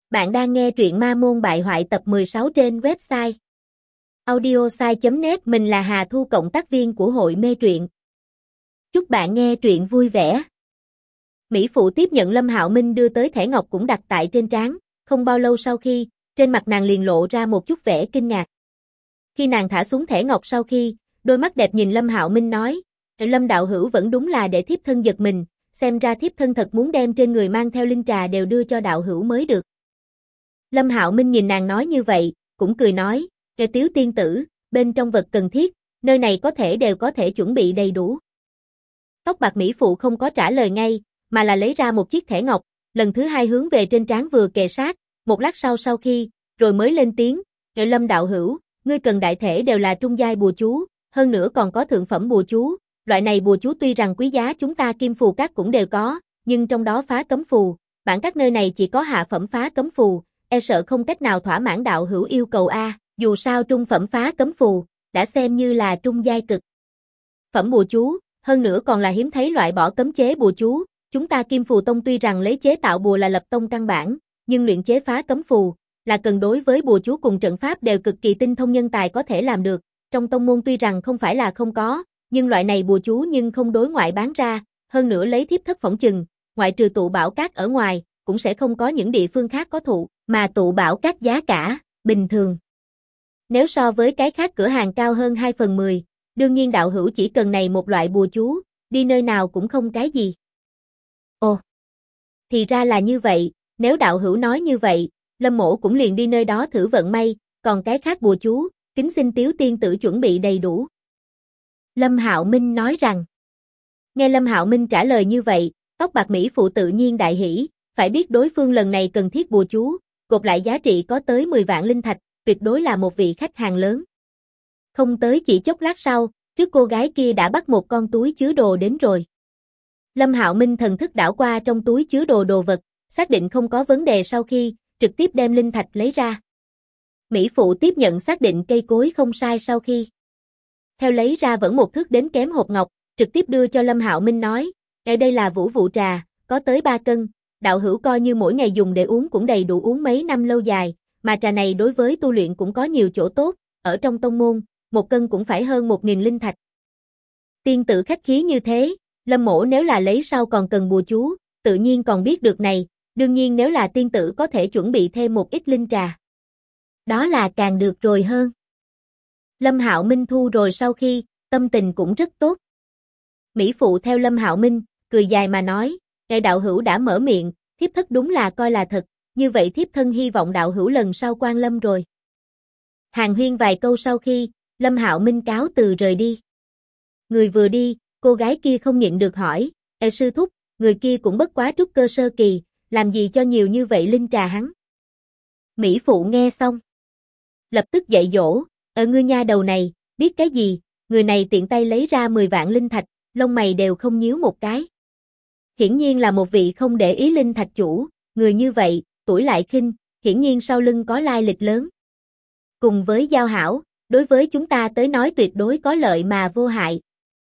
Bạn đang nghe truyện Ma Môn Bại Hoại tập 16 trên website audiosai.net. Mình là Hà Thu, cộng tác viên của hội mê truyện. Chúc bạn nghe truyện vui vẻ. Mỹ phụ tiếp nhận Lâm Hạo Minh đưa tới thẻ ngọc cũng đặt tại trên trán, không bao lâu sau khi, trên mặt nàng liền lộ ra một chút vẻ kinh ngạc. Khi nàng thả xuống thẻ ngọc sau khi, đôi mắt đẹp nhìn Lâm Hạo Minh nói, Lâm đạo hữu vẫn đúng là để thiếp thân giật mình, xem ra thiếp thân thật muốn đem trên người mang theo linh trà đều đưa cho đạo hữu mới được. Lâm Hạo Minh nhìn nàng nói như vậy, cũng cười nói, Tiếu tiên tử, bên trong vật cần thiết, nơi này đều có thể chuẩn bị đầy đủ. Tóc bạc mỹ phụ không có trả lời ngay, mà là lấy ra một chiếc thẻ ngọc, lần thứ hai hướng về trên trán vừa kề sát, một lát sau khi, rồi mới lên tiếng, Lâm đạo hữu, ngươi cần đại thể đều là trung giai bùa chú, hơn nữa còn có thượng phẩm bùa chú, loại này bùa chú tuy rằng quý giá chúng ta Kim Phù Các cũng đều có, nhưng trong đó phá cấm phù, bản các nơi này chỉ có hạ phẩm phá cấm phù, e sợ không cách nào thỏa mãn đạo hữu yêu cầu a, dù sao trung phẩm phá cấm phù, đã xem như là trung giai cực phẩm bùa chú, hơn nữa còn là hiếm thấy loại bỏ cấm chế bùa chú, chúng ta Kim Phù Tông tuy rằng lấy chế tạo bùa là lập tông căn bản, nhưng luyện chế phá cấm phù, là cần đối với bùa chú cùng trận pháp đều cực kỳ tinh thông nhân tài có thể làm được, trong tông môn tuy rằng không phải là không có, nhưng loại này bùa chú nhưng không đối ngoại bán ra, hơn nữa lấy thiếp thất phỏng chừng, ngoại trừ tụ bảo các ở ngoài, cũng sẽ không có những địa phương khác có thụ, mà tụ bảo các giá cả, bình thường. Nếu so với cái khác cửa hàng cao hơn 2/10, đương nhiên đạo hữu chỉ cần này một loại bùa chú, đi nơi nào cũng không cái gì. Ồ, thì ra là như vậy, nếu đạo hữu nói như vậy, Lâm mỗ cũng liền đi nơi đó thử vận may, còn cái khác bùa chú, kính xin Tiếu tiên tử chuẩn bị đầy đủ. Lâm Hạo Minh nói rằng, nghe Lâm Hạo Minh trả lời như vậy, tóc bạc mỹ phụ tự nhiên đại hỉ, phải biết đối phương lần này cần thiết bùa chú, gộp lại giá trị có tới 10 vạn linh thạch, tuyệt đối là một vị khách hàng lớn. Không tới chỉ chốc lát sau, trước cô gái kia đã bắt một con túi chứa đồ đến rồi. Lâm Hạo Minh thần thức đảo qua trong túi chứa đồ vật, xác định không có vấn đề sau khi, trực tiếp đem linh thạch lấy ra. Mỹ phụ tiếp nhận xác định cây cối không sai sau khi, theo lấy ra vẫn một thước đến kém hộp ngọc, trực tiếp đưa cho Lâm Hạo Minh nói, đây là vũ vụ trà, có tới 3 cân, đạo hữu coi như mỗi ngày dùng để uống cũng đầy đủ uống mấy năm lâu dài, mà trà này đối với tu luyện cũng có nhiều chỗ tốt, ở trong tông môn, 1 cân cũng phải hơn 1.000 linh thạch. Tiên tử khách khí như thế, Lâm mỗ nếu là lấy sau còn cần bùa chú, tự nhiên còn biết được này, đương nhiên nếu là tiên tử có thể chuẩn bị thêm một ít linh trà, đó là càng được rồi hơn. Lâm Hạo Minh thu rồi sau khi, tâm tình cũng rất tốt. Mỹ phụ theo Lâm Hạo Minh, cười dài mà nói, đạo hữu đã mở miệng, thiếp thất đúng là coi là thật, như vậy thiếp thân hy vọng đạo hữu lần sau quan lâm rồi. Hàn huyên vài câu sau khi, Lâm Hạo Minh cáo từ rời đi. Người vừa đi, cô gái kia không nhịn được hỏi, sư thúc, người kia cũng bất quá trúc cơ sơ kỳ, làm gì cho nhiều như vậy linh trà hắn. Mỹ phụ nghe xong, lập tức dạy dỗ, ngươi nha đầu này, biết cái gì, người này tiện tay lấy ra 10 vạn linh thạch, lông mày đều không nhíu một cái. Hiển nhiên là một vị không để ý linh thạch chủ, người như vậy, tuổi lại khinh, hiển nhiên sau lưng có lai lịch lớn. Cùng với giao hảo, đối với chúng ta tới nói tuyệt đối có lợi mà vô hại.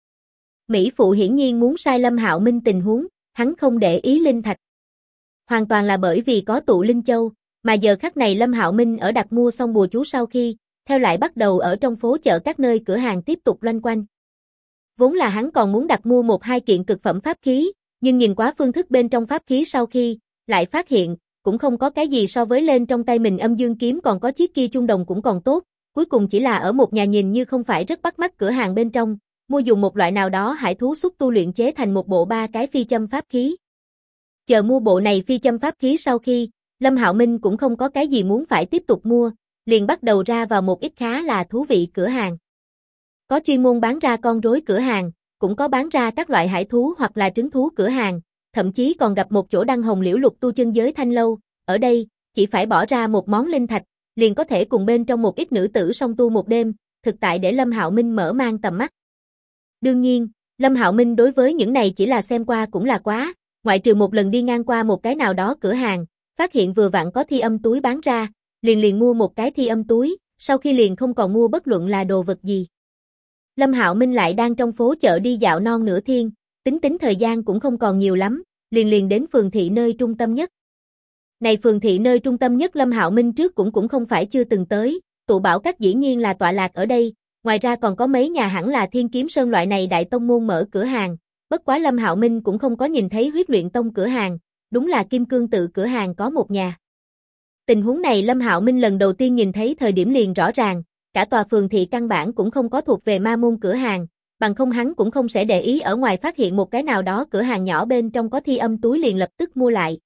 Mỹ phụ hiển nhiên muốn sai Lâm Hạo Minh tình huống, hắn không để ý linh thạch. Hoàn toàn là bởi vì có tụ linh châu, mà giờ khắc này Lâm Hạo Minh ở đặt mua xong bùa chú sau khi, theo lại bắt đầu ở trong phố chợ các nơi cửa hàng tiếp tục loanh quanh. Vốn là hắn còn muốn đặt mua 1-2 kiện cực phẩm pháp khí, nhưng nhìn quá phương thức bên trong pháp khí sau khi, lại phát hiện, cũng không có cái gì so với lên trong tay mình âm dương kiếm còn có chiếc kia chuông đồng cũng còn tốt, cuối cùng chỉ là ở một nhà nhìn như không phải rất bắt mắt cửa hàng bên trong, mua dùng một loại nào đó hải thú xúc tu luyện chế thành một bộ 3 cái phi châm pháp khí. Chờ mua bộ này phi châm pháp khí sau khi, Lâm Hạo Minh cũng không có cái gì muốn phải tiếp tục mua, liền bắt đầu ra vào một ít khá là thú vị cửa hàng. Có chuyên môn bán ra con rối cửa hàng, cũng có bán ra các loại hải thú hoặc là trứng thú cửa hàng, thậm chí còn gặp một chỗ đăng hồng liễu lục tu chân giới thanh lâu, ở đây, chỉ phải bỏ ra một món linh thạch, liền có thể cùng bên trong một ít nữ tử song tu một đêm, thực tại để Lâm Hạo Minh mở mang tầm mắt. Đương nhiên, Lâm Hạo Minh đối với những này chỉ là xem qua cũng là quá, ngoại trừ một lần đi ngang qua một cái nào đó cửa hàng, phát hiện vừa vặn có thi âm túi bán ra, liền mua một cái thi âm túi, sau khi liền không còn mua bất luận là đồ vật gì. Lâm Hạo Minh lại đang trong phố chợ đi dạo non nửa thiên, tính thời gian cũng không còn nhiều lắm, liền đến phường thị nơi trung tâm nhất. Này phường thị nơi trung tâm nhất Lâm Hạo Minh trước cũng không phải chưa từng tới, tụ bảo các dĩ nhiên là tọa lạc ở đây, ngoài ra còn có mấy nhà hẳn là Thiên Kiếm Sơn loại này đại tông môn mở cửa hàng, bất quá Lâm Hạo Minh cũng không có nhìn thấy Huyết Luyện Tông cửa hàng, đúng là Kim Cương Tự cửa hàng có một nhà. Tình huống này Lâm Hạo Minh lần đầu tiên nhìn thấy thời điểm liền rõ ràng, cả tòa phường thị căn bản cũng không có thuộc về ma môn cửa hàng, bằng không hắn cũng không sẽ để ý ở ngoài phát hiện một cái nào đó cửa hàng nhỏ bên trong có thi âm túi liền lập tức mua lại.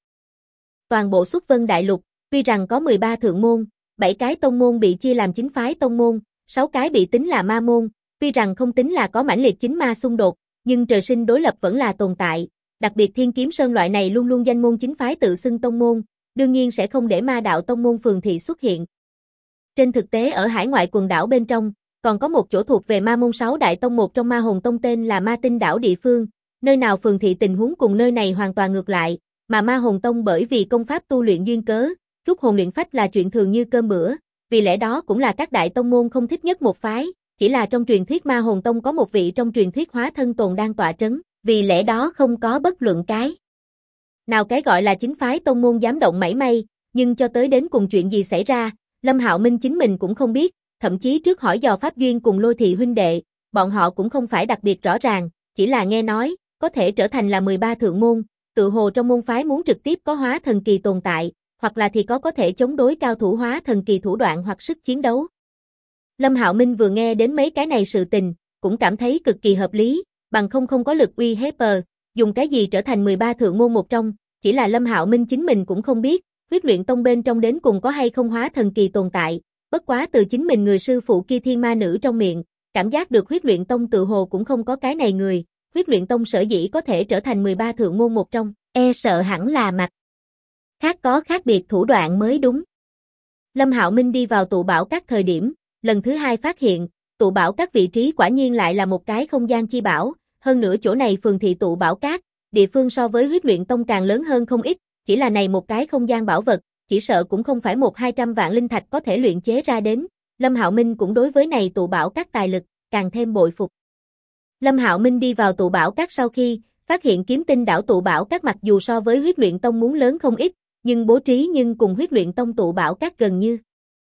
Toàn bộ Xuất Vân Đại Lục, tuy rằng có 13 thượng môn, 7 cái tông môn bị chia làm 9 phái tông môn, 6 cái bị tính là ma môn, tuy rằng không tính là có mãnh liệt chính ma xung đột, nhưng trời sinh đối lập vẫn là tồn tại, đặc biệt Thiên Kiếm Sơn loại này luôn luôn danh môn chính phái tự xưng tông môn, đương nhiên sẽ không để ma đạo tông môn phường thị xuất hiện. Trên thực tế ở hải ngoại quần đảo bên trong, còn có một chỗ thuộc về ma môn 6 đại tông một trong Ma Hồn Tông tên là Ma Tinh đảo địa phương, nơi nào phường thị tình huống cùng nơi này hoàn toàn ngược lại, mà Ma Hồn Tông bởi vì công pháp tu luyện duyên cớ, rút hồn luyện phách là chuyện thường như cơm bữa, vì lẽ đó cũng là các đại tông môn không thích nhất một phái, chỉ là trong truyền thuyết Ma Hồn Tông có một vị trong truyền thuyết hóa thân tồn đang tọa trấn, vì lẽ đó không có bất luận cái nào cái gọi là chính phái tông môn dám động mảy may, nhưng cho tới đến cùng chuyện gì xảy ra, Lâm Hạo Minh chính mình cũng không biết, thậm chí trước hỏi dò Pháp Duyên cùng Lôi Thị huynh đệ, bọn họ cũng không phải đặc biệt rõ ràng, chỉ là nghe nói, có thể trở thành là 13 thượng môn, tự hồ trong môn phái muốn trực tiếp có hóa thần kỳ tồn tại, hoặc là thì có thể chống đối cao thủ hóa thần kỳ thủ đoạn hoặc sức chiến đấu. Lâm Hạo Minh vừa nghe đến mấy cái này sự tình, cũng cảm thấy cực kỳ hợp lý, bằng không có lực uy hiếp, dùng cái gì trở thành 13 thượng môn một trong, chỉ là Lâm Hạo Minh chính mình cũng không biết, Huyết Luyện Tông bên trong đến cùng có hay không hóa thần kỳ tồn tại, bất quá từ chính mình người sư phụ kia thiên ma nữ trong miệng, cảm giác được Huyết Luyện Tông tự hồ cũng không có cái này người, Huyết Luyện Tông sở dĩ có thể trở thành 13 thượng môn một trong, sợ hẳn là mặt khác có khác biệt thủ đoạn mới đúng. Lâm Hạo Minh đi vào tụ bảo các thời điểm, lần thứ hai phát hiện, tụ bảo các vị trí quả nhiên lại là một cái không gian chi bảo, hơn nữa chỗ này phường thị tụ bảo các, địa phương so với Huyết Luyện Tông càng lớn hơn không ít, chỉ là này một cái không gian bảo vật, chỉ sợ cũng không phải 100-200 vạn linh thạch có thể luyện chế ra đến, Lâm Hạo Minh cũng đối với này tụ bảo các tài lực, càng thêm bội phục. Lâm Hạo Minh đi vào tụ bảo các sau khi, phát hiện Kiếm Tinh đảo tụ bảo các mặc dù so với Huyết Luyện Tông muốn lớn không ít, nhưng bố trí nhưng cùng Huyết Luyện Tông tụ bảo các gần như.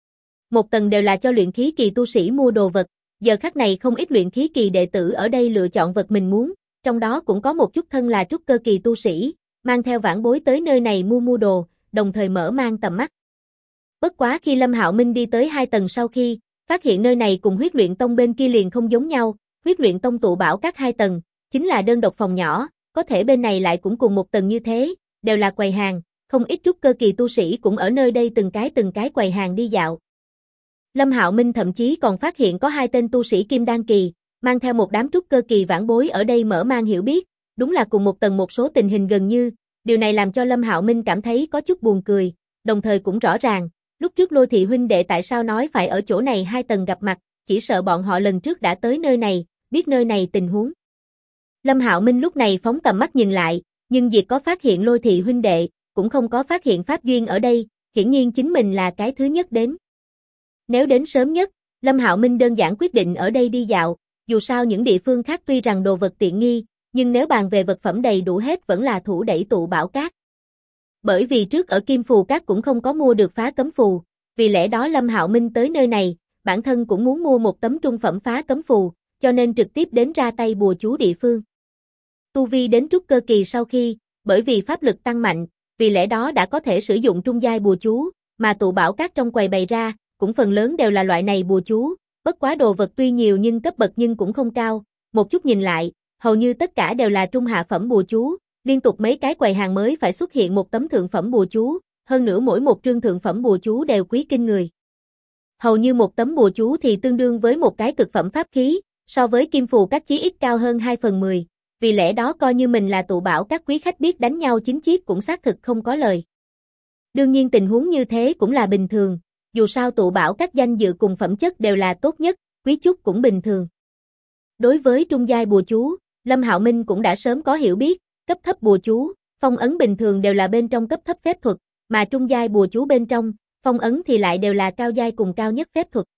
Một tầng đều là cho luyện khí kỳ tu sĩ mua đồ vật, giờ khắc này không ít luyện khí kỳ đệ tử ở đây lựa chọn vật mình muốn, trong đó cũng có một chút thân là trúc cơ kỳ tu sĩ, mang theo vãn bối tới nơi này mua đồ, đồng thời mở mang tầm mắt. Bất quá khi Lâm Hạo Minh đi tới 2 tầng sau khi, phát hiện nơi này cùng Huyết Luyện Tông bên kia liền không giống nhau, Huyết Luyện Tông tụ bảo các 2 tầng, chính là đơn độc phòng nhỏ, có thể bên này lại cũng cùng một tầng như thế, đều là quầy hàng, không ít trúc cơ kỳ tu sĩ cũng ở nơi đây từng cái quầy hàng đi dạo. Lâm Hạo Minh thậm chí còn phát hiện có 2 tên tu sĩ kim đan kỳ, mang theo một đám trúc cơ kỳ vãn bối ở đây mở mang hiểu biết, đúng là cùng một tầng một số tình hình gần như, điều này làm cho Lâm Hạo Minh cảm thấy có chút buồn cười, đồng thời cũng rõ ràng, lúc trước Lôi Thị huynh đệ tại sao nói phải ở chỗ này 2 tầng gặp mặt, chỉ sợ bọn họ lần trước đã tới nơi này, biết nơi này tình huống. Lâm Hạo Minh lúc này phóng tầm mắt nhìn lại, nhưng việc có phát hiện Lôi Thị huynh đệ, cũng không có phát hiện Pháp Duyên ở đây, hiển nhiên chính mình là cái thứ nhất đến. Nếu đến sớm nhất, Lâm Hạo Minh đơn giản quyết định ở đây đi dạo, dù sao những địa phương khác tuy rằng đồ vật tiện nghi, nhưng nếu bàn về vật phẩm đầy đủ hết vẫn là thủ đẩy tụ bảo các. Bởi vì trước ở Kim Phù Các cũng không có mua được phá cấm phù, vì lẽ đó Lâm Hạo Minh tới nơi này, bản thân cũng muốn mua một tấm trung phẩm phá cấm phù, cho nên trực tiếp đến ra tay bùa chú địa phương. Tu vi đến trúc cơ kỳ sau khi, bởi vì pháp lực tăng mạnh, vì lẽ đó đã có thể sử dụng trung giai bùa chú, mà tụ bảo các trong quầy bày ra, cũng phần lớn đều là loại này bùa chú, bất quá đồ vật tuy nhiều nhưng cấp bậc nhưng cũng không cao, một chút nhìn lại, hầu như tất cả đều là trung hạ phẩm bùa chú, liên tục mấy cái quầy hàng mới phải xuất hiện một tấm thượng phẩm bùa chú, hơn nữa mỗi một trương thượng phẩm bùa chú đều quý kinh người. Hầu như một tấm bùa chú thì tương đương với một cái cực phẩm pháp khí, so với Kim Phù Các chí ít cao hơn 2/10, vì lẽ đó coi như mình là tụ bảo các quý khách biết đánh nhau chính chiếc cũng xác thực không có lời. Đương nhiên tình huống như thế cũng là bình thường, dù sao tụ bảo các danh dự cùng phẩm chất đều là tốt nhất, quý chút cũng bình thường. Đối với trung giai bùa chú, Lâm Hạo Minh cũng đã sớm có hiểu biết, cấp thấp bùa chú, phong ấn bình thường đều là bên trong cấp thấp phép thuật, mà trung giai bùa chú bên trong, phong ấn thì lại đều là cao giai cùng cao nhất phép thuật.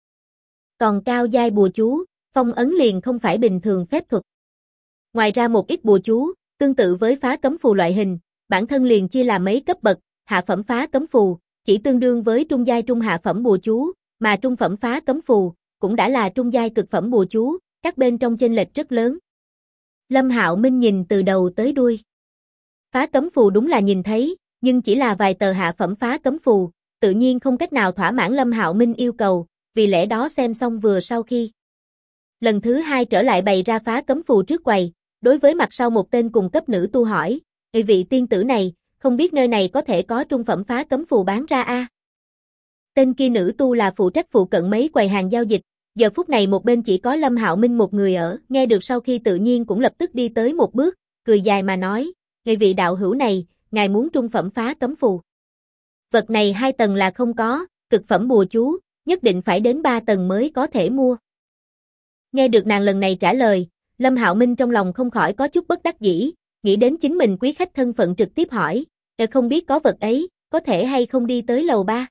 Còn cao giai bùa chú, phong ấn liền không phải bình thường phép thuật. Ngoài ra một ít bùa chú, tương tự với phá cấm phù loại hình, bản thân liền chia làm mấy cấp bậc, hạ phẩm phá cấm phù, chỉ tương đương với trung giai trung hạ phẩm bùa chú, mà trung phẩm phá cấm phù, cũng đã là trung giai cực phẩm bùa chú, các bên trong chênh lệch rất lớn. Lâm Hạo Minh nhìn từ đầu tới đuôi. Phá cấm phù đúng là nhìn thấy, nhưng chỉ là vài tờ hạ phẩm phá cấm phù, tự nhiên không cách nào thỏa mãn Lâm Hạo Minh yêu cầu, vì lẽ đó xem xong vừa sau khi. Lần thứ hai trở lại bày ra phá cấm phù trước quầy, đối với mặt sau một tên cùng cấp nữ tu hỏi, vị tiên tử này, không biết nơi này có thể có trung phẩm phá cấm phù bán ra a? Tên kia nữ tu là phụ trách phụ cận mấy quầy hàng giao dịch, giờ phút này một bên chỉ có Lâm Hạo Minh một người ở, nghe được sau khi tự nhiên cũng lập tức đi tới một bước, cười dài mà nói, vị đạo hữu này, ngài muốn trung phẩm phá cấm phù. Vật này 2 tầng là không có, cực phẩm bùa chú, nhất định phải đến 3 tầng mới có thể mua. Nghe được nàng lần này trả lời, Lâm Hạo Minh trong lòng không khỏi có chút bất đắc dĩ, nghĩ đến chính mình quý khách thân phận trực tiếp hỏi, không biết có vật ấy, có thể hay không đi tới lầu 3.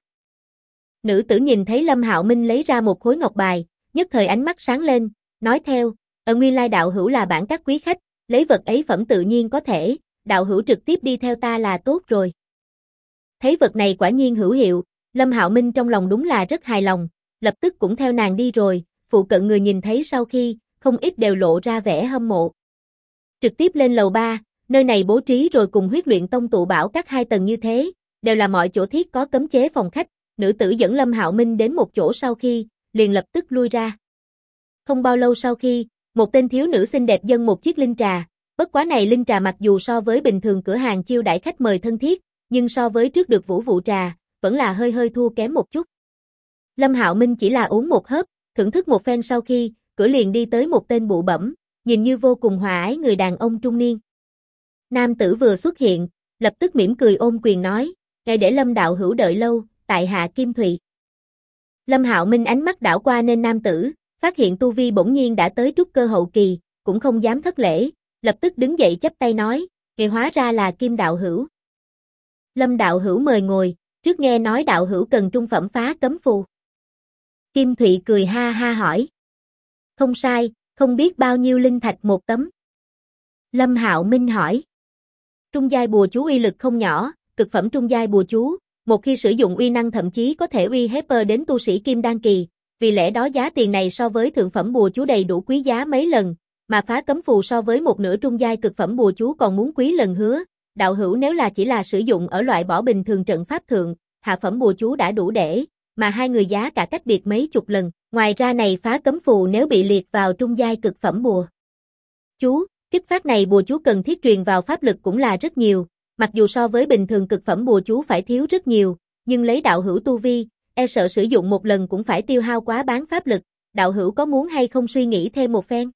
Nữ tử nhìn thấy Lâm Hạo Minh lấy ra một khối ngọc bài, nhất thời ánh mắt sáng lên, nói theo, nguyên lai đạo hữu là bản các quý khách, lấy vật ấy phẩm tự nhiên có thể, đạo hữu trực tiếp đi theo ta là tốt rồi. Thấy vật này quả nhiên hữu hiệu, Lâm Hạo Minh trong lòng đúng là rất hài lòng, lập tức cũng theo nàng đi rồi, phụ cận người nhìn thấy sau khi, không ít đều lộ ra vẻ hâm mộ. Trực tiếp lên lầu 3, nơi này bố trí rồi cùng Huyết Luyện Tông tụ bảo các 2 tầng như thế, đều là mọi chỗ thiết có cấm chế phòng khách, nữ tử dẫn Lâm Hạo Minh đến một chỗ sau khi, liền lập tức lui ra. Không bao lâu sau khi, một tên thiếu nữ xinh đẹp dâng một chiếc linh trà, bất quá này linh trà mặc dù so với bình thường cửa hàng chiêu đãi khách mời thân thiết, nhưng so với trước được Vũ Vụ trà, vẫn là hơi thua kém một chút. Lâm Hạo Minh chỉ là uống một hớp, thưởng thức một phen sau khi, cửa liền đi tới một tên bụ bẫm, nhìn như vô cùng hòa ái người đàn ông trung niên. Nam tử vừa xuất hiện, lập tức mỉm cười ôm quyền nói, ngài để Lâm đạo hữu đợi lâu, tại hạ Kim Thụy. Lâm Hạo Minh ánh mắt đảo qua nên nam tử, phát hiện tu vi bỗng nhiên đã tới trúc cơ hậu kỳ, cũng không dám thất lễ, lập tức đứng dậy chắp tay nói, ngài hóa ra là Kim đạo hữu. Lâm đạo hữu mời ngồi, trước nghe nói đạo hữu cần trung phẩm phá cấm phù. Kim Thụy cười ha ha hỏi. Không sai, không biết bao nhiêu linh thạch một tấm. Lâm Hạo Minh hỏi. Trung giai bùa chú uy lực không nhỏ, cực phẩm trung giai bùa chú, một khi sử dụng uy năng thậm chí có thể uy hiếp đến tu sĩ kim đan kỳ, vì lẽ đó giá tiền này so với thượng phẩm bùa chú đầy đủ quý giá mấy lần, mà phá cấm phù so với một nửa trung giai cực phẩm bùa chú còn muốn quý lần hứa. Đạo hữu nếu là chỉ là sử dụng ở loại bỏ bình thường trận pháp thượng, hạ phẩm bùa chú đã đủ để, mà hai người giá cả cách biệt mấy chục lần, ngoài ra này phá cấm phù nếu bị liệt vào trung giai cực phẩm bùa chú, kích phát này bùa chú cần thiết truyền vào pháp lực cũng là rất nhiều, mặc dù so với bình thường cực phẩm bùa chú phải thiếu rất nhiều, nhưng lấy đạo hữu tu vi, e sợ sử dụng một lần cũng phải tiêu hao quá bán pháp lực, đạo hữu có muốn hay không suy nghĩ thêm một phen?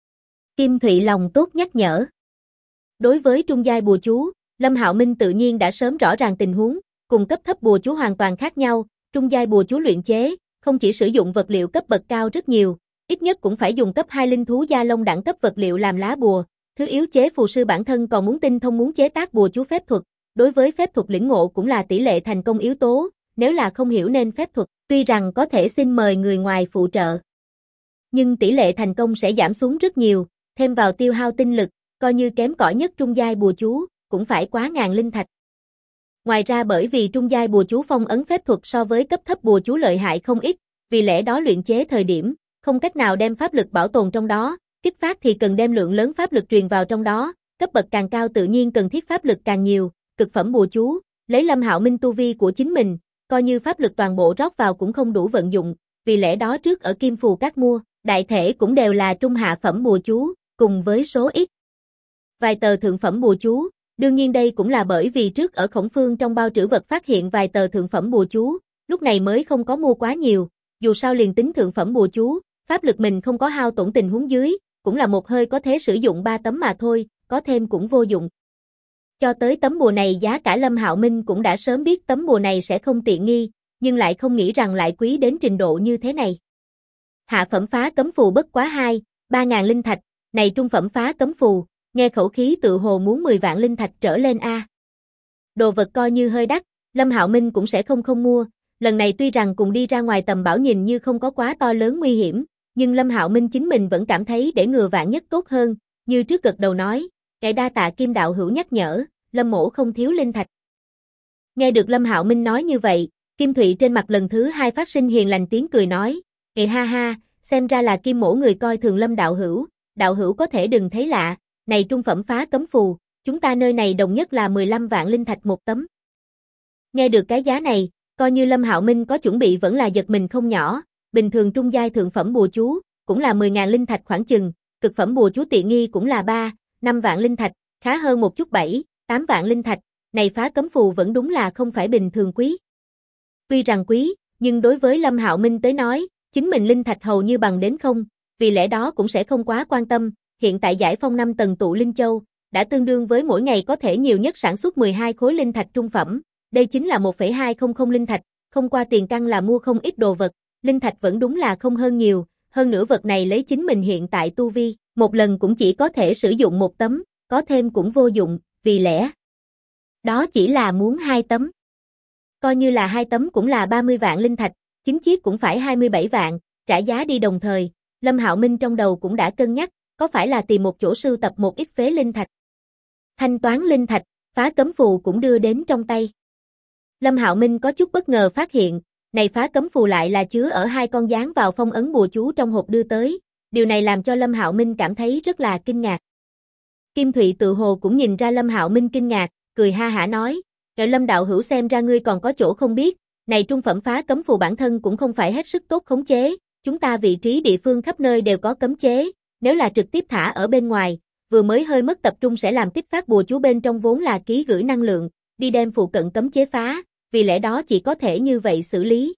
Kim Thụy lòng tốt nhắc nhở. Đối với trung giai bùa chú, Lâm Hạo Minh tự nhiên đã sớm rõ ràng tình huống, cùng cấp thấp bùa chú hoàn toàn khác nhau, trung giai bùa chú luyện chế, không chỉ sử dụng vật liệu cấp bậc cao rất nhiều, ít nhất cũng phải dùng cấp 2 linh thú da lông đẳng cấp vật liệu làm lá bùa, thứ yếu chế phù sư bản thân còn muốn tinh thông muốn chế tác bùa chú phép thuật, đối với phép thuật lĩnh ngộ cũng là tỷ lệ thành công yếu tố, nếu là không hiểu nên phép thuật, tuy rằng có thể xin mời người ngoài phụ trợ, nhưng tỷ lệ thành công sẽ giảm xuống rất nhiều, thêm vào tiêu hao tinh lực, coi như kém cỏi nhất trung giai bùa chú, cũng phải quá ngàn linh thạch. Ngoài ra bởi vì trung giai bùa chú phong ấn phép thuật so với cấp thấp bùa chú lợi hại không ít, vì lẽ đó luyện chế thời điểm, không cách nào đem pháp lực bảo tồn trong đó, kích phát thì cần đem lượng lớn pháp lực truyền vào trong đó, cấp bậc càng cao tự nhiên cần thiết pháp lực càng nhiều, cực phẩm bùa chú, lấy Lâm Hạo Minh tu vi của chính mình, coi như pháp lực toàn bộ rót vào cũng không đủ vận dụng, vì lẽ đó trước ở Kim Phù Các mua, đại thể cũng đều là trung hạ phẩm bùa chú, cùng với số ít vài tờ thượng phẩm bùa chú, đương nhiên đây cũng là bởi vì trước ở Khổng Phương trong bao trữ vật phát hiện vài tờ thượng phẩm bùa chú, lúc này mới không có mua quá nhiều, dù sao liền tính thượng phẩm bùa chú, pháp lực mình không có hao tổn tình huống dưới, cũng là một hơi có thể sử dụng 3 tấm mà thôi, có thêm cũng vô dụng. Cho tới tấm bùa này giá cả Lâm Hạo Minh cũng đã sớm biết tấm bùa này sẽ không tiện nghi, nhưng lại không nghĩ rằng lại quý đến trình độ như thế này. Hạ phẩm phá cấm phù bất quá 2-3 ngàn linh thạch, này trung phẩm phá cấm phù, nghe khẩu khí tự hồ muốn 10 vạn linh thạch trở lên a. Đồ vật coi như hơi đắt, Lâm Hạo Minh cũng sẽ không mua, lần này tuy rằng cùng đi ra ngoài tầm bảo nhìn như không có quá to lớn nguy hiểm, nhưng Lâm Hạo Minh chính mình vẫn cảm thấy để ngừa vạn nhất tốt hơn, như trước gật đầu nói, ngài đa tạ Kim đạo hữu nhắc nhở, Lâm mỗ không thiếu linh thạch. Nghe được Lâm Hạo Minh nói như vậy, Kim Thụy trên mặt lần thứ hai phát sinh hiền lành tiếng cười nói, ha ha, xem ra là Kim mỗ người coi thường Lâm đạo hữu có thể đừng thấy lạ, này trung phẩm phá cấm phù, chúng ta nơi này đồng nhất là 15 vạn linh thạch một tấm. Nghe được cái giá này, coi như Lâm Hạo Minh có chuẩn bị vẫn là giật mình không nhỏ, bình thường trung giai thượng phẩm bùa chú, cũng là 10.000 linh thạch khoảng chừng, cực phẩm bùa chú tiện nghi cũng là 5 vạn linh thạch, khá hơn một chút 8 vạn linh thạch, này phá cấm phù vẫn đúng là không phải bình thường quý. Tuy rằng quý, nhưng đối với Lâm Hạo Minh tới nói, chính mình linh thạch hầu như bằng đến không, vì lẽ đó cũng sẽ không quá quan tâm, hiện tại giải phong 5 tầng tụ linh châu, đã tương đương với mỗi ngày có thể nhiều nhất sản xuất 12 khối linh thạch trung phẩm, đây chính là 1,200 linh thạch, không qua tiền căn là mua không ít đồ vật, linh thạch vẫn đúng là không hơn nhiều, hơn nữa vật này lấy chính mình hiện tại tu vi, một lần cũng chỉ có thể sử dụng một tấm, có thêm cũng vô dụng, vì lẽ đó chỉ là muốn 2 tấm. Coi như là 2 tấm cũng là 30 vạn linh thạch, 9 chiếc cũng phải 27 vạn, trả giá đi đồng thời, Lâm Hạo Minh trong đầu cũng đã cân nhắc, có phải là tìm một chỗ sưu tập một ít phế linh thạch. Thanh toán linh thạch, phá cấm phù cũng đưa đến trong tay. Lâm Hạo Minh có chút bất ngờ phát hiện, này phá cấm phù lại là chứa ở 2 con dán vào phong ấn bùa chú trong hộp đưa tới, điều này làm cho Lâm Hạo Minh cảm thấy rất là kinh ngạc. Kim Thụy tự hồ cũng nhìn ra Lâm Hạo Minh kinh ngạc, cười ha hả nói, Lâm đạo hữu xem ra ngươi còn có chỗ không biết, này trung phẩm phá cấm phù bản thân cũng không phải hết sức tốt khống chế, chúng ta vị trí địa phương khắp nơi đều có cấm chế, nếu là trực tiếp thả ở bên ngoài, vừa mới hơi mất tập trung sẽ làm kích phát bùa chú bên trong vốn là ký gửi năng lượng, đi đem phụ cận cấm chế phá, vì lẽ đó chỉ có thể như vậy xử lý.